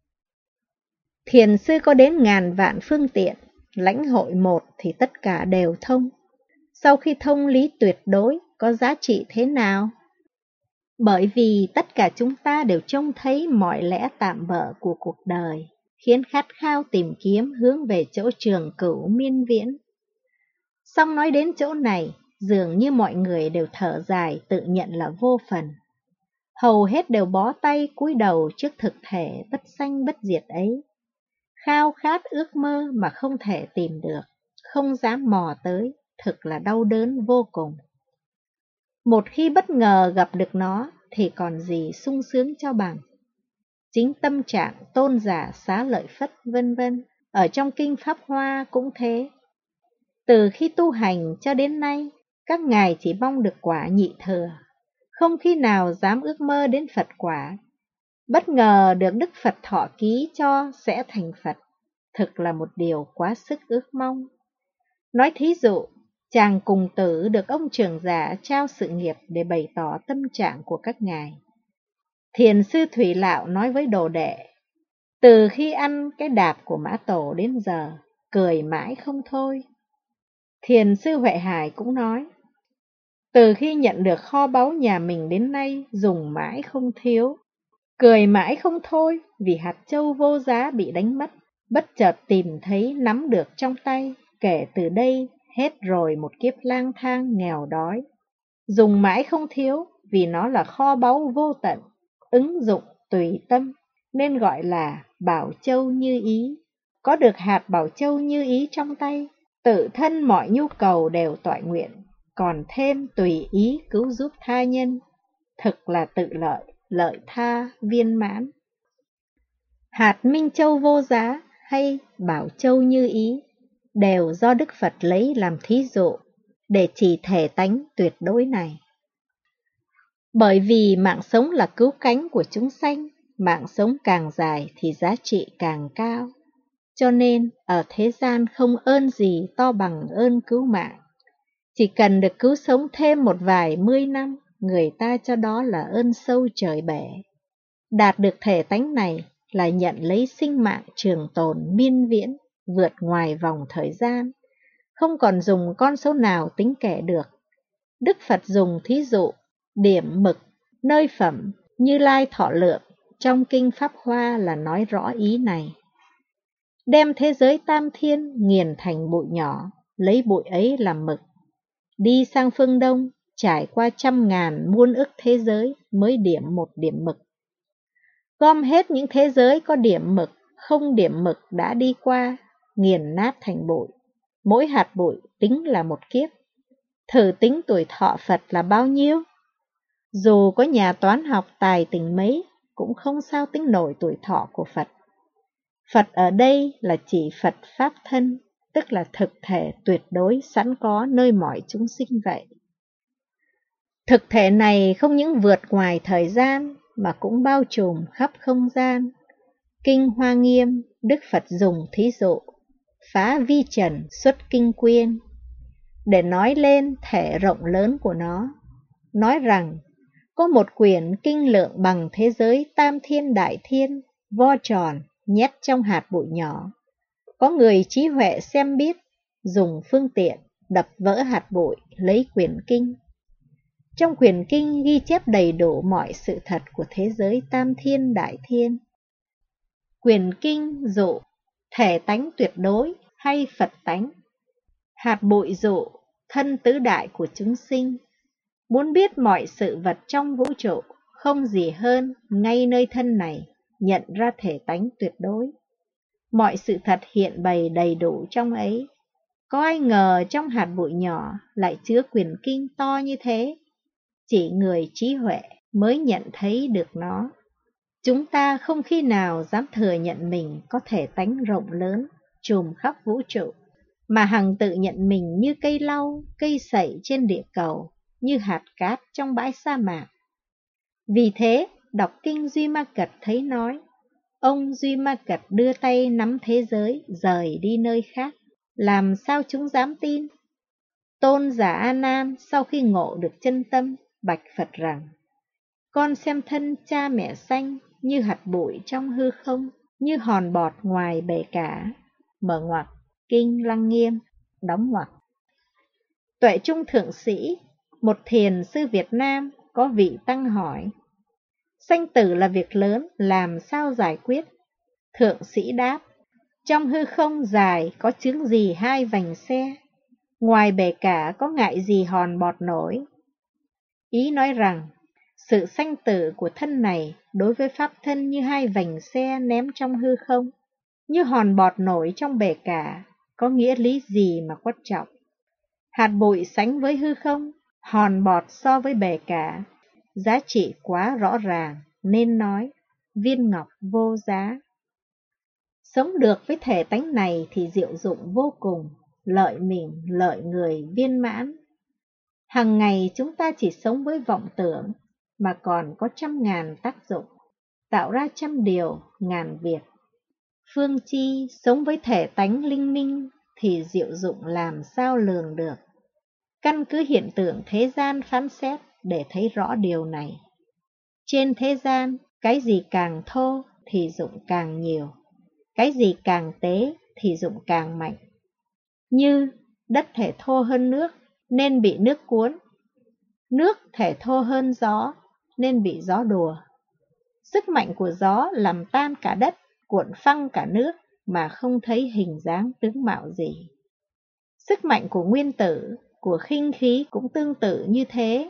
Thiền sư có đến ngàn vạn phương tiện, lãnh hội một thì tất cả đều thông. Sau khi thông lý tuyệt đối, có giá trị thế nào? Bởi vì tất cả chúng ta đều trông thấy mọi lẽ tạm bợ của cuộc đời, khiến khát khao tìm kiếm hướng về chỗ trường cửu miên viễn. Xong nói đến chỗ này, dường như mọi người đều thở dài tự nhận là vô phần. Hầu hết đều bó tay cúi đầu trước thực thể bất sanh bất diệt ấy. Khao khát ước mơ mà không thể tìm được, không dám mò tới, thực là đau đớn vô cùng. Một khi bất ngờ gặp được nó thì còn gì sung sướng cho bằng. Chính tâm trạng tôn giả Xá Lợi Phất vân vân ở trong Kinh Pháp Hoa cũng thế. Từ khi tu hành cho đến nay, các ngài chỉ mong được quả nhị thừa, không khi nào dám ước mơ đến Phật quả. Bất ngờ được Đức Phật thọ ký cho sẽ thành Phật, thực là một điều quá sức ước mong. Nói thí dụ, chàng cùng tử được ông trưởng giả trao sự nghiệp để bày tỏ tâm trạng của các ngài. Thiền sư Thủy Lạo nói với đồ đệ, từ khi ăn cái đạp của Mã Tổ đến giờ, cười mãi không thôi. Thiền sư Huệ Hải cũng nói, từ khi nhận được kho báu nhà mình đến nay, dùng mãi không thiếu, cười mãi không thôi vì hạt châu vô giá bị đánh mất, bất chợt tìm thấy nắm được trong tay, kể từ đây hết rồi một kiếp lang thang nghèo đói. Dùng mãi không thiếu vì nó là kho báu vô tận, ứng dụng tùy tâm, nên gọi là bảo châu như ý. Có được hạt bảo châu như ý trong tay, tự thân mọi nhu cầu đều toại nguyện, còn thêm tùy ý cứu giúp tha nhân, thực là tự lợi, lợi tha viên mãn. Hạt minh châu vô giá hay bảo châu như ý đều do Đức Phật lấy làm thí dụ để chỉ thể tánh tuyệt đối này. Bởi vì mạng sống là cứu cánh của chúng sanh, mạng sống càng dài thì giá trị càng cao. Cho nên ở thế gian không ơn gì to bằng ơn cứu mạng. Chỉ cần được cứu sống thêm một vài mươi năm, người ta cho đó là ơn sâu trời bể. Đạt được thể tánh này là nhận lấy sinh mạng trường tồn miên viễn, vượt ngoài vòng thời gian, không còn dùng con số nào tính kể được. Đức Phật dùng thí dụ, điểm mực, nơi phẩm, Như Lai thọ lượng trong Kinh Pháp Hoa là nói rõ ý này. Đem thế giới tam thiên nghiền thành bụi nhỏ, lấy bụi ấy làm mực. Đi sang phương Đông, trải qua trăm ngàn muôn ức thế giới mới điểm một điểm mực. Gom hết những thế giới có điểm mực, không điểm mực đã đi qua, nghiền nát thành bụi. Mỗi hạt bụi tính là một kiếp. Thử tính tuổi thọ Phật là bao nhiêu? Dù có nhà toán học tài tình mấy, cũng không sao tính nổi tuổi thọ của Phật. Phật ở đây là chỉ Phật Pháp thân, tức là thực thể tuyệt đối sẵn có nơi mọi chúng sinh vậy. Thực thể này không những vượt ngoài thời gian mà cũng bao trùm khắp không gian. Kinh Hoa Nghiêm, Đức Phật dùng thí dụ phá vi trần xuất kinh quyên để nói lên thể rộng lớn của nó, nói rằng có một quyển kinh lượng bằng thế giới tam thiên đại thiên, vo tròn, nhét trong hạt bụi nhỏ. Có người trí huệ xem biết, dùng phương tiện đập vỡ hạt bụi lấy quyển kinh. Trong quyển kinh ghi chép đầy đủ mọi sự thật của thế giới tam thiên đại thiên. Quyển kinh dụ thể tánh tuyệt đối hay Phật tánh. Hạt bụi dụ thân tứ đại của chúng sinh. Muốn biết mọi sự vật trong vũ trụ, không gì hơn ngay nơi thân này, nhận ra thể tánh tuyệt đối. Mọi sự thật hiện bày đầy đủ trong ấy. Có ai ngờ trong hạt bụi nhỏ lại chứa quyển kinh to như thế? Chỉ người trí huệ mới nhận thấy được nó. Chúng ta không khi nào dám thừa nhận mình có thể tánh rộng lớn, trùm khắp vũ trụ, mà hằng tự nhận mình như cây lau, cây sậy trên địa cầu, như hạt cát trong bãi sa mạc. Vì thế, đọc kinh Duy Ma Cật thấy nói, ông Duy Ma Cật đưa tay nắm thế giới, rời đi nơi khác, làm sao chúng dám tin? Tôn giả A Nan sau khi ngộ được chân tâm, bạch Phật rằng, con xem thân cha mẹ sanh như hạt bụi trong hư không, như hòn bọt ngoài bể cả. Mở ngoặc, Kinh Lăng Nghiêm, đóng ngoặc. Tuệ Trung Thượng Sĩ, một thiền sư Việt Nam, có vị tăng hỏi, sanh tử là việc lớn, làm sao giải quyết? Thượng Sĩ đáp, trong hư không dài có chướng gì hai vành xe, ngoài bể cả có ngại gì hòn bọt nổi. Ý nói rằng, sự sanh tử của thân này đối với pháp thân như hai vành xe ném trong hư không, như hòn bọt nổi trong bể cả, có nghĩa lý gì mà quan trọng. Hạt bụi sánh với hư không, hòn bọt so với bể cả, giá trị quá rõ ràng, nên nói, viên ngọc vô giá. Sống được với thể tánh này thì diệu dụng vô cùng, lợi mình, lợi người viên mãn. Hằng ngày chúng ta chỉ sống với vọng tưởng, mà còn có trăm ngàn tác dụng, tạo ra trăm điều, ngàn việc. Phương chi sống với thể tánh linh minh thì diệu dụng làm sao lường được. Căn cứ hiện tượng thế gian phán xét để thấy rõ điều này. Trên thế gian, cái gì càng thô thì dụng càng nhiều, cái gì càng tế thì dụng càng mạnh. Như đất thể thô hơn nước nên bị nước cuốn, nước thể thô hơn gió nên bị gió đùa. Sức mạnh của gió làm tan cả đất, cuộn phăng cả nước mà không thấy hình dáng tướng mạo gì. Sức mạnh của nguyên tử, của khinh khí cũng tương tự như thế.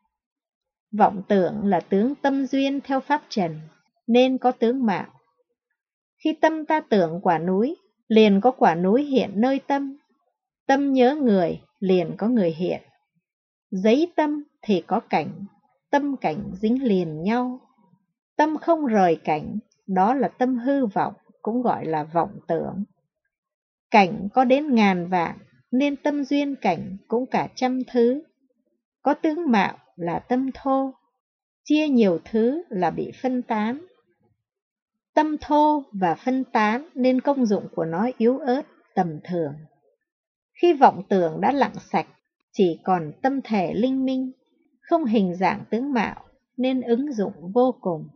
Vọng tưởng là tướng tâm duyên theo pháp trần, nên có tướng mạo. Khi tâm ta tưởng quả núi, liền có quả núi hiện nơi tâm. Tâm nhớ người, liền có người hiện. Giấy tâm thì có cảnh, tâm cảnh dính liền nhau. Tâm không rời cảnh, đó là tâm hư vọng, cũng gọi là vọng tưởng. Cảnh có đến ngàn vạn, nên tâm duyên cảnh cũng cả trăm thứ. Có tướng mạo là tâm thô, chia nhiều thứ là bị phân tán. Tâm thô và phân tán nên công dụng của nó yếu ớt, tầm thường. Khi vọng tưởng đã lặng sạch, chỉ còn tâm thể linh minh, không hình dạng tướng mạo, nên ứng dụng vô cùng.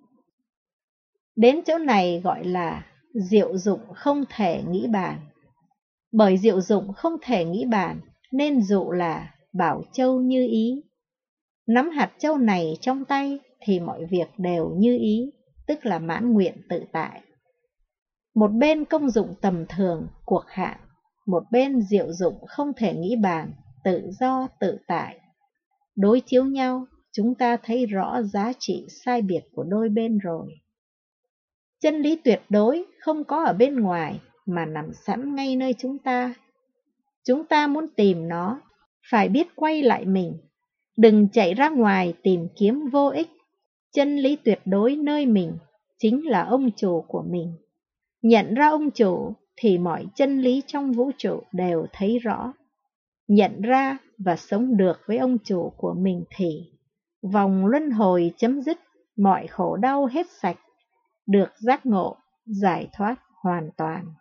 Đến chỗ này gọi là diệu dụng không thể nghĩ bàn. Bởi diệu dụng không thể nghĩ bàn, nên dụ là bảo châu như ý. Nắm hạt châu này trong tay thì mọi việc đều như ý, tức là mãn nguyện tự tại. Một bên công dụng tầm thường, cuộc hạn, một bên diệu dụng không thể nghĩ bàn, tự do tự tại. Đối chiếu nhau, chúng ta thấy rõ giá trị sai biệt của đôi bên rồi. Chân lý tuyệt đối không có ở bên ngoài mà nằm sẵn ngay nơi chúng ta. Chúng ta muốn tìm nó, phải biết quay lại mình, Đừng chạy ra ngoài tìm kiếm vô ích. Chân lý tuyệt đối nơi mình chính là ông chủ của mình. Nhận ra ông chủ thì mọi chân lý trong vũ trụ đều thấy rõ. Nhận ra và sống được với ông chủ của mình thì vòng luân hồi chấm dứt, mọi khổ đau hết sạch, được giác ngộ, giải thoát hoàn toàn.